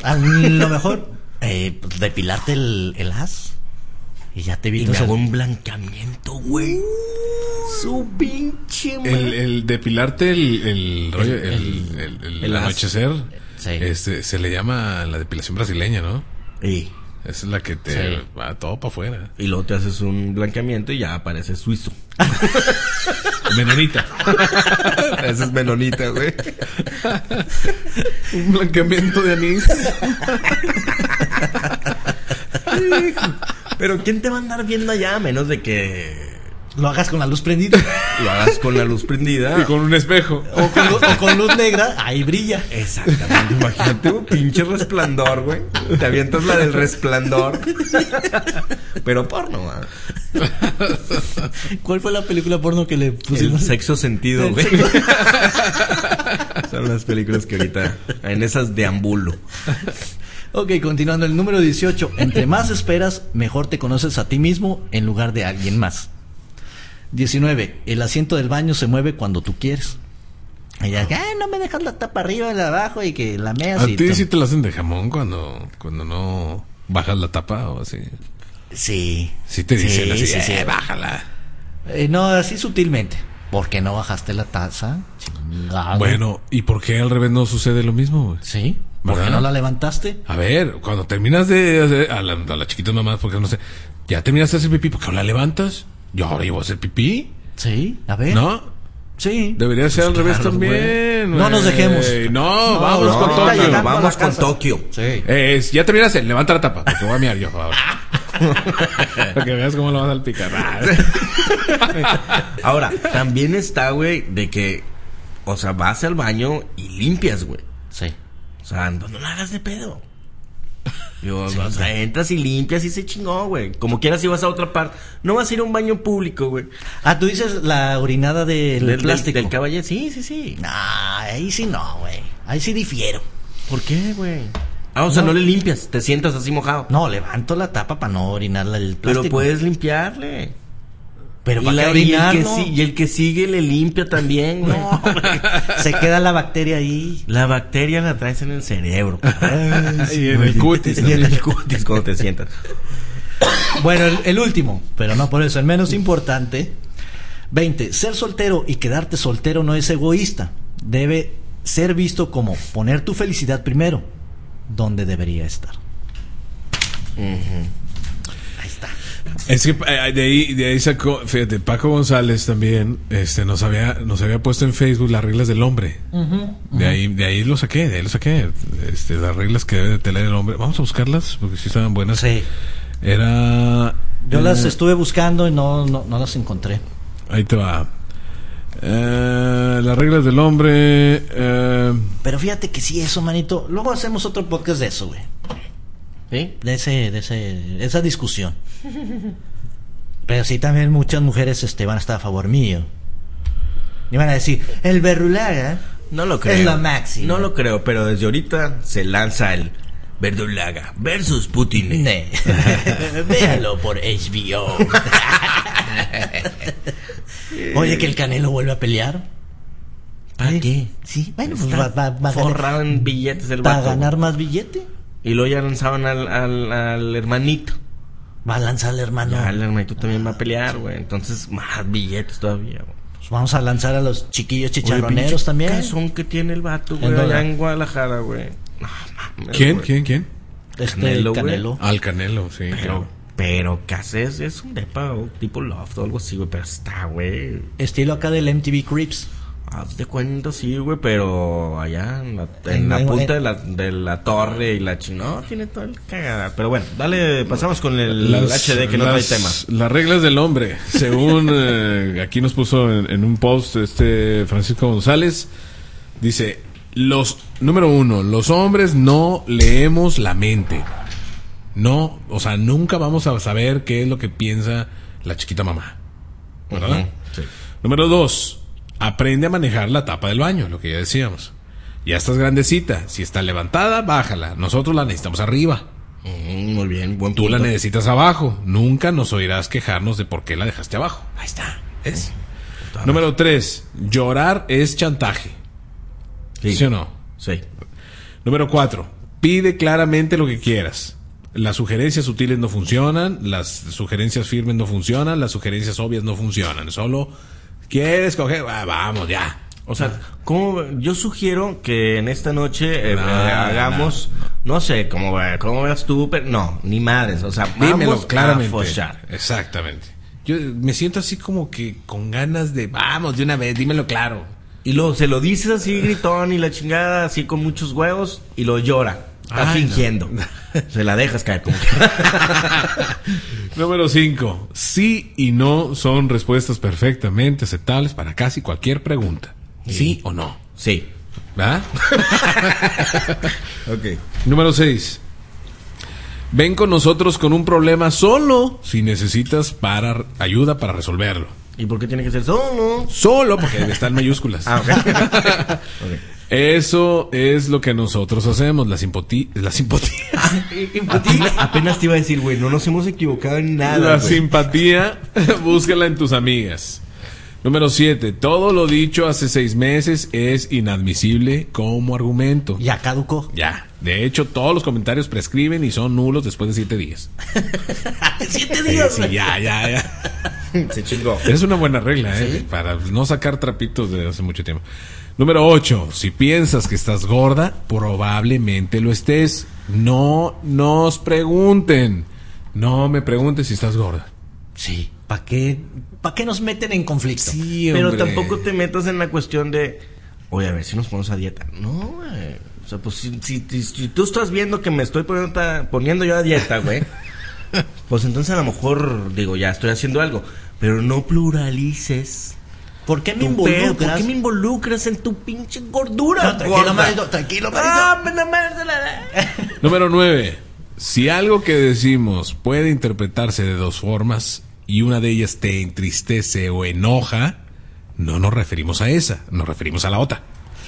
depilarte el haz y ya te evitas. Y me hago un blanqueamiento, güey. Su pinche madre. El depilarte el rollo, el anochecer, sí. Se le llama la depilación brasileña, ¿no? Sí. Esa es la que te va todo para afuera. Y luego te haces un blanqueamiento y ya apareces suizo. Menonita. Esa es menonita, güey. Un blanqueamiento de anís. Pero ¿quién te va a andar viendo allá? A menos de que Lo hagas con la luz prendida. Lo hagas con la luz prendida. Y con un espejo. O con luz negra, ahí brilla. Exactamente. Imagínate un pinche Resplandor, güey. Te avientas la del Resplandor. Pero porno, güey. ¿Cuál fue la película porno que le pusimos? El Sexto Sentido, güey. Son las películas que ahorita en esas deambulo. Ok, continuando. El número 18. Entre más esperas, mejor te conoces a ti mismo en lugar de alguien más. 19. El asiento del baño se mueve cuando tú quieres. Y ya, no me dejas la tapa arriba y la abajo y que la meas. ¿A ti sí te la hacen de jamón cuando no bajas la tapa o así? Sí. Sí te dicen así, sí. bájala. No, así sutilmente. ¿Por qué no bajaste la taza? Chingado. Bueno, ¿y por qué al revés no sucede lo mismo, güey? Sí. ¿Por qué no la levantaste? A ver, cuando terminas de hacer a la chiquita mamá, porque no sé, ya terminaste de hacer pipí, ¿por qué no la levantas? Yo ahora llevo a hacer pipí. Sí, a ver. ¿No? Sí. Debería ser al revés también. Güey. No nos dejemos. No, vamos con Tokio. Vamos con Tokio. Sí. Ya terminaste, levanta la tapa, porque voy a mirar yo ahora. Para que veas cómo lo vas a salpicar. Ahora, también está, güey, de que, o sea, vas al baño y limpias, güey. Sí. O sea, no la hagas de pedo. O sea, entras y limpias y se chingó, güey. Como quieras, si vas a otra parte. No vas a ir a un baño público, güey. Ah, tú dices la orinada del plástico. Del caballero. Sí. No, ahí sí no, güey. Ahí sí difiero. ¿Por qué, güey? O sea, no le limpias. Te sientas así mojado. No, levanto la tapa para no orinarla el plástico. Pero puedes limpiarle. Pero para qué orinarlo. Y el que sigue le limpia también, güey. No, se queda la bacteria ahí. La bacteria la traes en el cerebro. Y en el cutis. Y en el cutis cuando te sientas. Bueno, el último, pero no por eso, el menos importante. 20. Ser soltero y quedarte soltero no es egoísta. Debe ser visto como poner tu felicidad primero, donde debería estar. Ahí está. Es que de ahí sacó, fíjate, Paco González también nos había puesto en Facebook las reglas del hombre. De ahí lo saqué, las reglas que debe de tener el hombre. Vamos a buscarlas porque sí estaban buenas. Sí. Yo las estuve buscando y no las encontré. Ahí te va. Las reglas del hombre. Pero fíjate que sí, eso, manito. Luego hacemos otro podcast de eso, güey. ¿Sí? De esa discusión. Pero sí, también muchas mujeres van a estar a favor mío. Y van a decir, el Verdulaga no lo creo. es la máxima. No lo creo, pero desde ahorita se lanza el Verdulaga versus Putin. Véalo por HBO. Oye, que el Canelo vuelve a pelear. ¿Para qué? Sí, bueno, pues va forrado en billetes el para vato. ganar más billete. Y luego ya lanzaban al hermanito. Va a lanzar al hermano. Ya el hermanito también va a pelear, güey. Entonces, más billetes todavía, güey. Pues vamos a lanzar a los chiquillos chicharroneros también. ¿Qué son que tiene el vato, güey? Allá en Guadalajara, güey. No, mames, ¿Quién? Güey. ¿Quién? Canelo. Al Canelo, sí. Pero ¿qué haces? Es un depa tipo loft o algo así, güey. Pero está, güey. Estilo acá del MTV Cribs. Haz de cuenta, sí, güey, pero allá en la punta de la torre y la no, tiene todo el cagada. Pero bueno, dale, pasamos con el HD que no trae tema. Las reglas del hombre, según aquí nos puso en un post Francisco González, dice, número 1, los hombres no leemos la mente. No, o sea, nunca vamos a saber qué es lo que piensa la chiquita mamá. ¿Verdad? Sí. Número 2, aprende a manejar la tapa del baño, lo que ya decíamos. Ya estás grandecita, si está levantada, bájala. Nosotros la necesitamos arriba. Muy bien, buen punto. Tú la necesitas abajo. Nunca nos oirás quejarnos de por qué la dejaste abajo. Ahí está. ¿Es? Número 3, llorar es chantaje. ¿Sí o no? Sí. Número 4, pide claramente lo que quieras. Las sugerencias sutiles no funcionan, las sugerencias firmes no funcionan, las sugerencias obvias no funcionan. Solo quieres coger, vamos ya. O sea, yo sugiero que en esta noche hagamos, no sé, como veas tú, pero no, ni madres, o sea, dímelo vamos claramente. A follar. Exactamente. Yo me siento así como que con ganas de, vamos, de una vez, dímelo claro. Y luego se lo dices así gritón y la chingada, así con muchos huevos, y lo llora. Estás fingiendo. Se la dejas caer como que... Número 5. Sí y no son respuestas perfectamente aceptables para casi cualquier pregunta. ¿Sí o no? Sí. ¿Verdad? Ok. Número 6. Ven con nosotros con un problema solo si necesitas ayuda para resolverlo. ¿Y por qué tiene que ser solo? Solo porque está en mayúsculas. Ah, ok. Okay. Eso es lo que nosotros hacemos, la simpatía. Apenas te iba a decir, güey, no nos hemos equivocado en nada. La güey. simpatía, búscala en tus amigas. Número 7. Todo lo dicho hace 6 meses es inadmisible como argumento. Ya caducó. Ya. De hecho, todos los comentarios prescriben y son nulos después de 7 días. 7 días. Sí, ya. Se chingó. Es una buena regla, ¿Sí? para no sacar trapitos de hace mucho tiempo. Número 8. Si piensas que estás gorda, probablemente lo estés. No nos pregunten. No me preguntes si estás gorda. Sí. ¿Para qué nos meten en conflicto? Sí, Pero hombre. tampoco te metas en la cuestión de, oye, a ver si nos ponemos a dieta. No, güey. O sea, pues si tú estás viendo que me estoy poniendo yo a dieta, güey, pues entonces a lo mejor, digo, ya estoy haciendo algo. Pero no pluralices. ¿Por qué me tu pedo. involucras? ¿Por qué me involucras en tu pinche gordura? No, tranquilo, marido, tranquilo, marido. Número 9. Si algo que decimos puede interpretarse de 2 formas y una de ellas te entristece o enoja, no nos referimos a esa, nos referimos a la otra.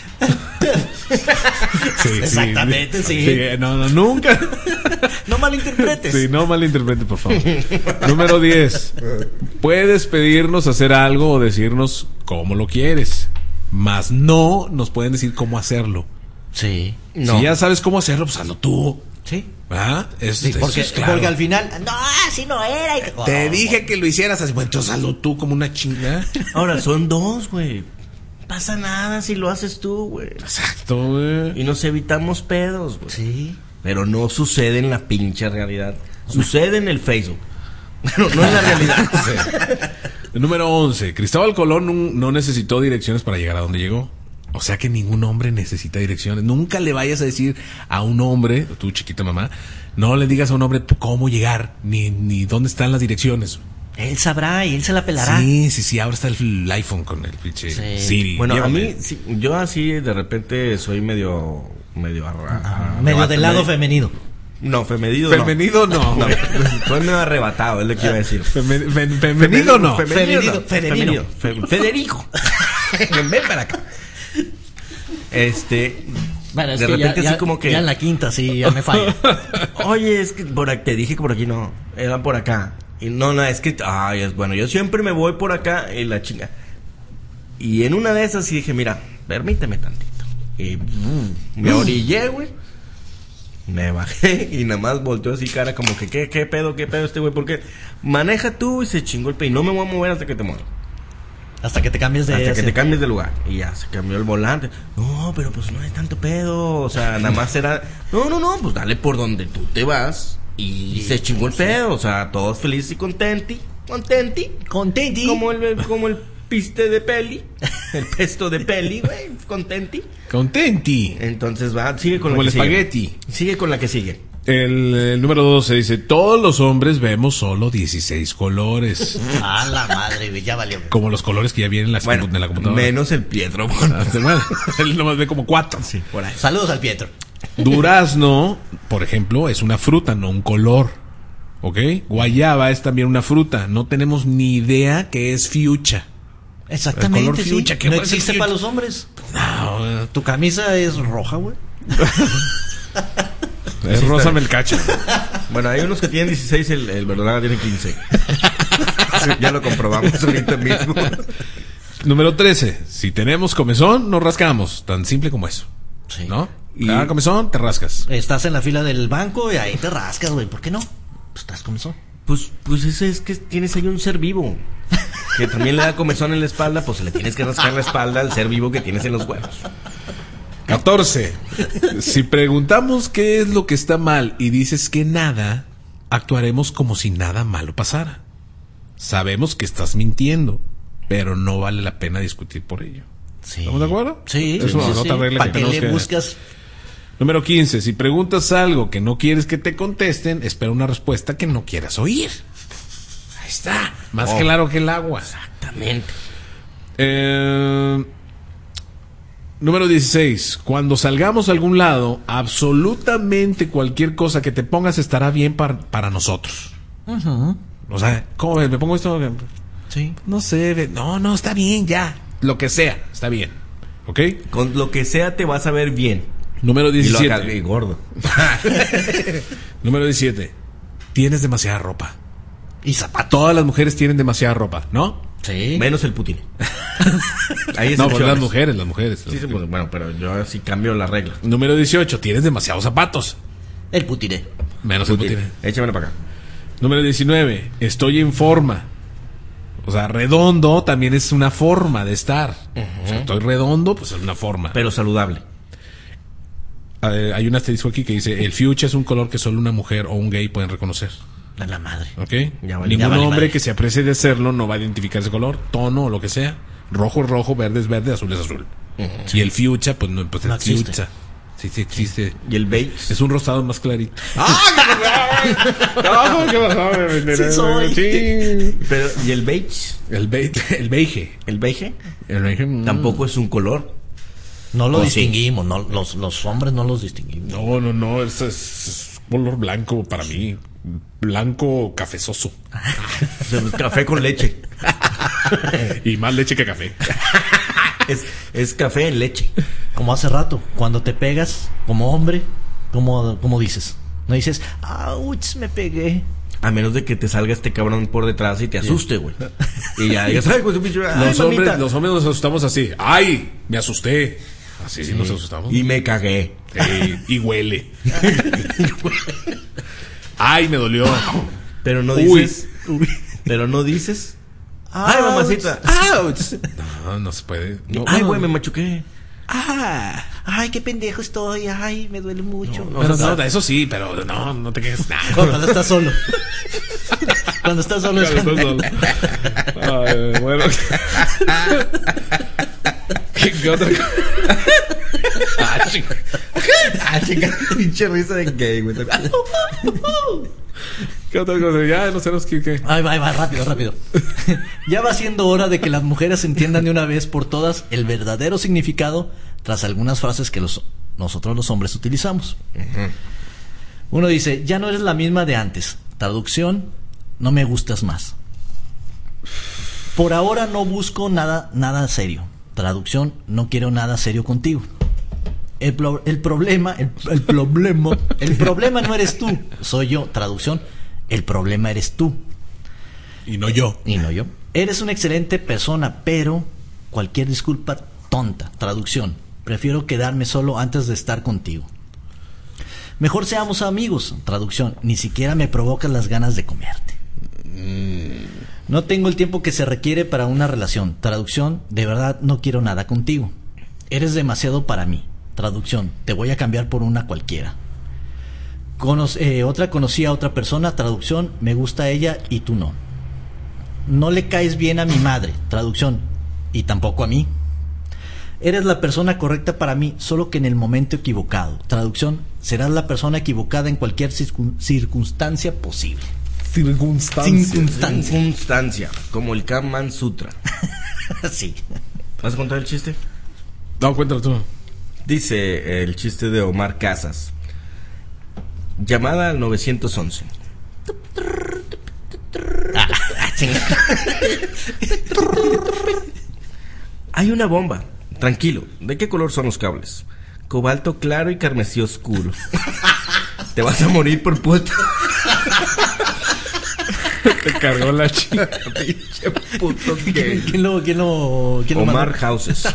Sí, Exactamente, sí. No, nunca. No malinterpretes. Sí, no malinterprete, por favor. Número 10. Puedes pedirnos hacer algo o decirnos cómo lo quieres, mas no nos pueden decir cómo hacerlo. Sí. Si ya sabes cómo hacerlo, pues hazlo tú. Sí. ¿Ah? Sí, porque, es claro. porque al final, no, así no era. Te dije que lo hicieras así. Bueno, entonces hazlo tú como una chinga. Ahora, son 2, güey. Pasa nada si lo haces tú, güey. Exacto, güey. Y nos evitamos pedos, güey. Sí. Pero no sucede en la pinche realidad. Sucede en el Facebook. Pero no en la realidad. Sí. Número 11. Cristóbal Colón no necesitó direcciones para llegar a donde llegó. O sea que ningún hombre necesita direcciones. Nunca le vayas a decir a un hombre, tu chiquita mamá, no le digas a un hombre cómo llegar, ni dónde están las direcciones. Él sabrá y él se la pelará. Sí, ahora está el iPhone con el pinche Siri. Bueno, Llévame. a mí, sí, yo así de repente soy medio medio del lado femenino. No, femenido Femenido no. no. Soy medio arrebatado, es lo que iba a decir. Femenido no. Femenino. Federico. Ven para acá. Bueno, es de que repente ya, así como que... Ya en la quinta sí, ya me falla. Oye, es que te dije que por aquí no, era por acá. Y no, es que, bueno, yo siempre me voy por acá y la chinga. Y en una de esas sí dije, mira, permíteme tantito. Y me orillé, güey. Me bajé y nada más volteó así cara como que, ¿qué pedo este güey? Porque maneja tú y se chingó el pe. Y no me voy a mover hasta que te mueras. Hasta que te cambies de lugar. Y ya se cambió el volante. No, pero pues no hay tanto pedo. O sea, nada más era... No, pues dale por donde tú te vas. Y se chingó el pedo. O sea, todos felices y contenti. Contenti. Como el piste de peli. El pesto de peli, güey. Contenti. Entonces sigue con como la que el espagueti. sigue. Sigue con la que sigue. El número 12 dice: todos los hombres vemos solo 16 colores. A la madre, güey, ya valió. Como los colores que ya vienen en la computadora. Menos el Pietro. Él nomás ve como 4. Sí, por ahí. Saludos al Pietro. Durazno, por ejemplo, es una fruta, no un color. ¿Ok? Guayaba es también una fruta. No tenemos ni idea qué es fiucha. Exactamente, el color fiucha, sí. ¿qué No puede ser existe fiucha? para los hombres. No, Tu camisa es roja, güey. es rosa melcacha. Bueno, hay unos que tienen 16, el verdolaga tiene 15. Sí, ya lo comprobamos ahorita mismo. Número 13. Si tenemos comezón, nos rascamos. Tan simple como eso. Sí. ¿No? Cada comezón, te rascas. Estás en la fila del banco y ahí te rascas, güey. ¿Por qué no? Pues estás comezón. Pues ese es que tienes ahí un ser vivo que también le da comezón en la espalda, pues le tienes que rascar la espalda al ser vivo que tienes en los huevos. 14. Si preguntamos qué es lo que está mal y dices que nada, actuaremos como si nada malo pasara. Sabemos que estás mintiendo, pero no vale la pena discutir por ello. Sí. ¿Estamos de acuerdo? Sí. Es una otra regla ¿Para que qué tenemos le que... buscas Número 15. Si preguntas algo que no quieres que te contesten, espera una respuesta que no quieras oír. Ahí está. Más claro que el agua. Exactamente. Número 16. Cuando salgamos a algún lado, absolutamente cualquier cosa que te pongas estará bien para nosotros. Uh-huh. O sea, ¿cómo ves? ¿Me pongo esto? Sí. No sé. No, está bien, ya. Lo que sea, está bien. ¿Ok? Con lo que sea te vas a ver bien. Número 17. Y lo hagas gordo. Número 17. Tienes demasiada ropa. Y zapatos. Todas las mujeres tienen demasiada ropa, ¿no? Sí. Menos el Putin. Ahí No, pues las mujeres. Sí, pues, bueno, pero yo sí cambio las reglas. Número 18. Tienes demasiados zapatos. El putiré. Menos el Putin. Échamelo para acá. Número 19. Estoy en forma. O sea, redondo también es una forma de estar. O sea, estoy redondo, pues es una forma. Pero saludable. Hay un asterisco aquí que dice: el fuchsia es un color que solo una mujer o un gay pueden reconocer. A la madre. ¿Ok? Ya vale, Ningún ya vale, hombre madre. que se aprecie de serlo no va a identificar ese color, tono o lo que sea. Rojo es rojo, verde es verde, azul es azul. Y el fuchsia, pues no, pues No es existe. fuchsia. Sí existe. Y el beige. Es un rosado más clarito. Sí soy. Pero, ¿y el beige? El beige. ¿El beige? El beige. Tampoco es un color. No lo Oh, distinguimos, no, los hombres no los distinguimos. No, es color blanco para mí. Blanco cafezoso. Café con leche. Y más leche que café. Es café en leche. Como hace rato, cuando te pegas como hombre, como dices. No dices, ¡auch! Me pegué. A menos de que te salga este cabrón por detrás y te asuste, güey. Y ya digas, ay, pues, Los hombres nos asustamos así. ¡Ay! Me asusté. Así sí nos asustamos. Y me cagué. Y huele. ¡Ay! Me dolió. Pero no dices. Pero no dices. ¡Ay, mamacita! No se puede. No, ¡Ay, güey, me machuqué! ¡Ay, qué pendejo estoy! ¡Ay, me duele mucho! Pero eso sí, pero no te quejes. Cuando estás solo. Cuando estás solo es Cuando estás solo. Ay, bueno. ¿Qué otra cosa? Chica, pinche risa de gay, güey. ¿Qué otra cosa? Ya no sé qué. Ay, va, rápido. Ya va siendo hora de que las mujeres entiendan de una vez por todas el verdadero significado tras algunas frases que nosotros los hombres utilizamos. Uno dice, ya no eres la misma de antes. Traducción, no me gustas más. Por ahora no busco nada serio. Traducción, no quiero nada serio contigo. El problema no eres tú, soy yo. Traducción, el problema eres tú. Y no yo. Eres una excelente persona, pero cualquier disculpa tonta. Traducción, prefiero quedarme solo antes de estar contigo. Mejor seamos amigos. Traducción, ni siquiera me provocas las ganas de comerte. No tengo el tiempo que se requiere para una relación. Traducción, de verdad no quiero nada contigo. Eres demasiado para mí. Traducción, te voy a cambiar por una cualquiera. Conocí a otra persona. Traducción, me gusta ella y tú no. No le caes bien a mi madre. Traducción, y tampoco a mí. Eres la persona correcta para mí, solo que en el momento equivocado. Traducción, serás la persona equivocada en cualquier circunstancia posible. Circunstancia. Como el Kama Sutra. Sí. ¿Vas a contar el chiste? No, cuéntalo tú. Dice el chiste de Omar Casas. Llamada al 911. Hay una bomba. Tranquilo. ¿De qué color son los cables? Cobalto claro y carmesí oscuro. Te vas a morir por puta. Te cargó la chica. Pinche puto gay. ¿Quién lo Omar mandó? Houses.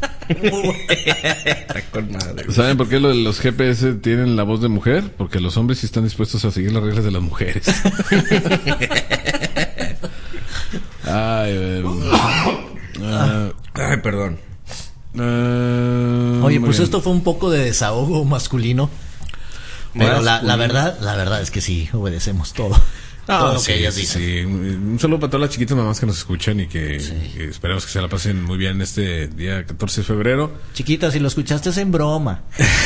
Está con madre. ¿Saben por qué los GPS tienen la voz de mujer? Porque los hombres sí están dispuestos a seguir las reglas de las mujeres. Ay, Perdón. Oye, pues esto fue un poco de desahogo masculino. Pero la verdad es que sí, obedecemos todo. todo lo sí, que ellas sí, dicen. sí. Un saludo para todas las chiquitas mamás que nos escuchan y que esperemos que se la pasen muy bien este día 14 de febrero. Chiquita, si lo escuchaste es en broma.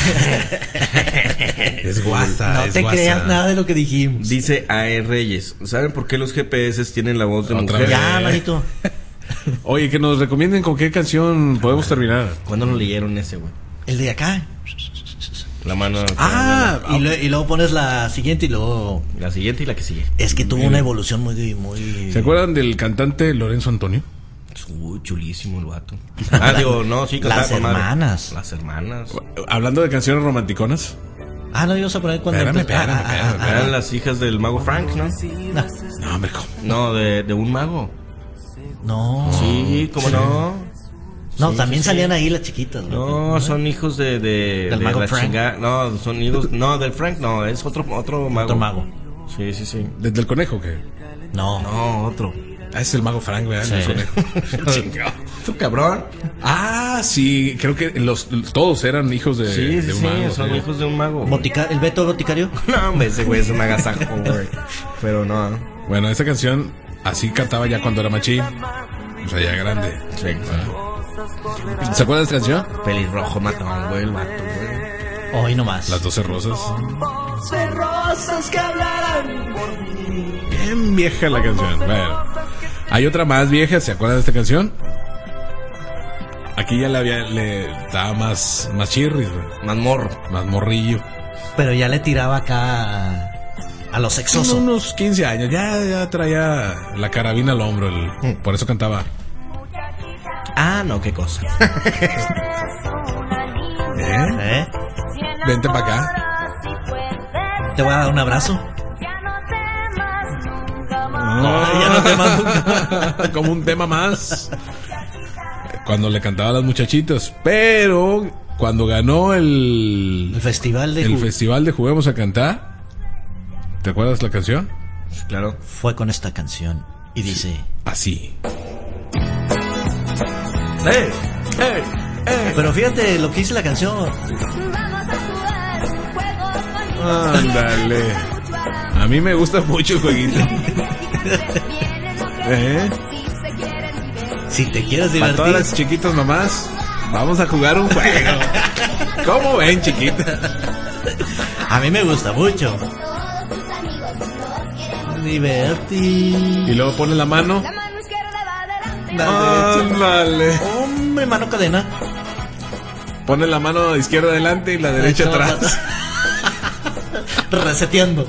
Es guasa, No es te guasa. creas nada de lo que dijimos. Dice A.E. Reyes, ¿saben por qué los GPS tienen la voz de Otra mujer? vez. Ya, manito. Oye, que nos recomienden con qué canción podemos terminar. ¿Cuándo lo leyeron ese, güey? El de acá. La mano. Y luego pones la siguiente y luego... La siguiente y la que sigue. Es que tuvo una evolución muy... ¿Se acuerdan del cantante Lorenzo Antonio? Uy, chulísimo el vato. Digo, no, sí, Las cantaba con madre. hermanas. Las hermanas. Hablando de canciones romanticonas. No ibas a poner cuando... Espérame. Eran las hijas del mago Frank, ¿no? No, hombre, ¿cómo? No, de un mago. No. Sí, ¿cómo no? No, Sí, también sí, salían ahí las chiquitas. No, son hijos del mago la Frank. chingada. No, son hijos. No, del Frank, no, es otro mago. Otro mago. Sí, sí, sí. ¿Desde el conejo qué? No. No, otro. Es el mago Frank, ¿verdad? Sí. El conejo. Chingado. Tu cabrón. Sí, creo que todos eran hijos de, Sí, sí, de un sí, mago. son sí. hijos de un mago. ¿El Beto Boticario? No, hombre, ese güey es un agasajo, güey. Pero no. Bueno, esta canción así cantaba ya cuando era machín. O sea, ya grande. Sí. ¿Se acuerdan de esta canción? Pelirrojo matón, güey, el vato, güey. Hoy nomás. Las 12 rosas. Bien vieja la canción. Bueno, hay otra más vieja. ¿Se acuerdan de esta canción? Aquí ya le estaba más chirris, güey. Más morro. Más morrillo. Pero ya le tiraba acá a lo sexoso. Unos 15 años. Ya traía la carabina al hombro. Por eso cantaba. No, qué cosa. ¿Eh? Vente para acá. Te voy a dar un abrazo. Ya no temas nunca. Como un tema más. Cuando le cantaba a las muchachitas. Pero cuando ganó el festival de Juguemos a Cantar. ¿Te acuerdas la canción? Claro. Fue con esta canción. Y dice así. Pero fíjate lo que dice la canción. Ándale. A mí me gusta mucho el jueguito. Si te quieres Para divertir. todas las chiquitas mamás, vamos a jugar un juego. ¿Cómo ven, chiquita? A mí me gusta mucho. Divertir. Y luego pone la mano. Ándale. Hombre, mano cadena. Pone la mano izquierda adelante y la derecha atrás. Reseteando.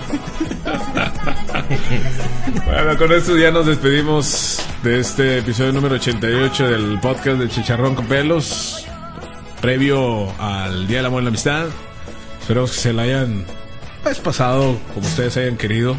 Bueno, con esto ya nos despedimos de este episodio número 88 del podcast de Chicharrón con Pelos, previo al Día del Amor y la Amistad. Espero que se la hayan pasado como ustedes hayan querido.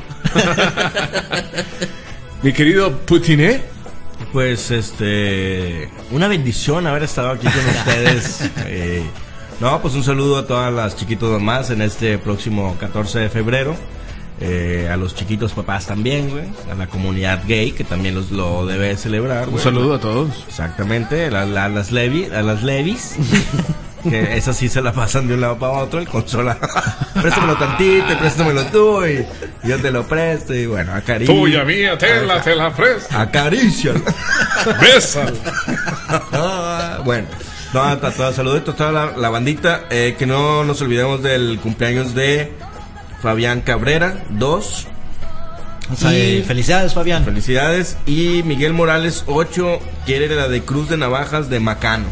Mi querido Putiné, pues una bendición haber estado aquí con ustedes. No, pues un saludo a todas las chiquitos mamás en este próximo 14 de febrero. A los chiquitos papás también, güey. A la comunidad gay que también lo debe celebrar. Un saludo a todos. Exactamente, a las levis. Que esas sí se la pasan de un lado para otro y consola. Préstamelo tantito y préstamelo tú y yo te lo presto y bueno, acaricia. Tuya mía, te la presto. Acaricia. Bésala. Bueno, saluditos a toda la bandita. Que no nos olvidemos del cumpleaños de Fabián Cabrera, 2. O sea, felicidades, Fabián. Felicidades. Y Miguel Morales, 8. Quiere la de Cruz de Navajas de Macano.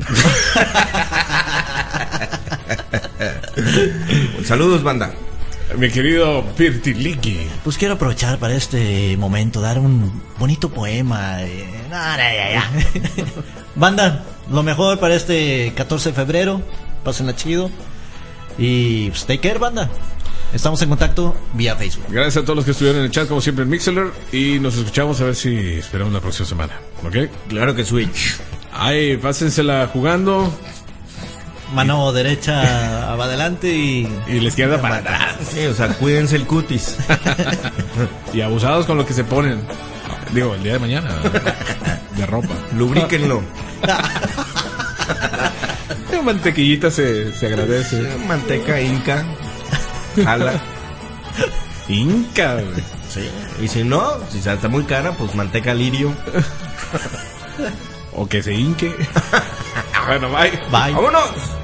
Saludos, banda. Mi querido Pirtiliki. Pues quiero aprovechar para este momento, dar un bonito poema. Banda, lo mejor para este 14 de febrero. Pásenla chido. Y pues, take care, banda. Estamos en contacto vía Facebook. Gracias a todos los que estuvieron en el chat, como siempre en Mixler. Y nos escuchamos a ver si esperamos la próxima semana. ¿Ok? Claro que Switch. Ay, pásensela jugando. Mano derecha adelante y la izquierda para atrás. Sí, o sea, cuídense el cutis. Y abusados con lo que se ponen. Digo, el día de mañana. De ropa. Lubríquenlo. Mantequillita se agradece. Manteca inca. Jala. Inca, güey. Sí. Y si no, si está muy cara, pues manteca lirio. O que se hinque. Bueno, bye. Bye. ¡Vámonos!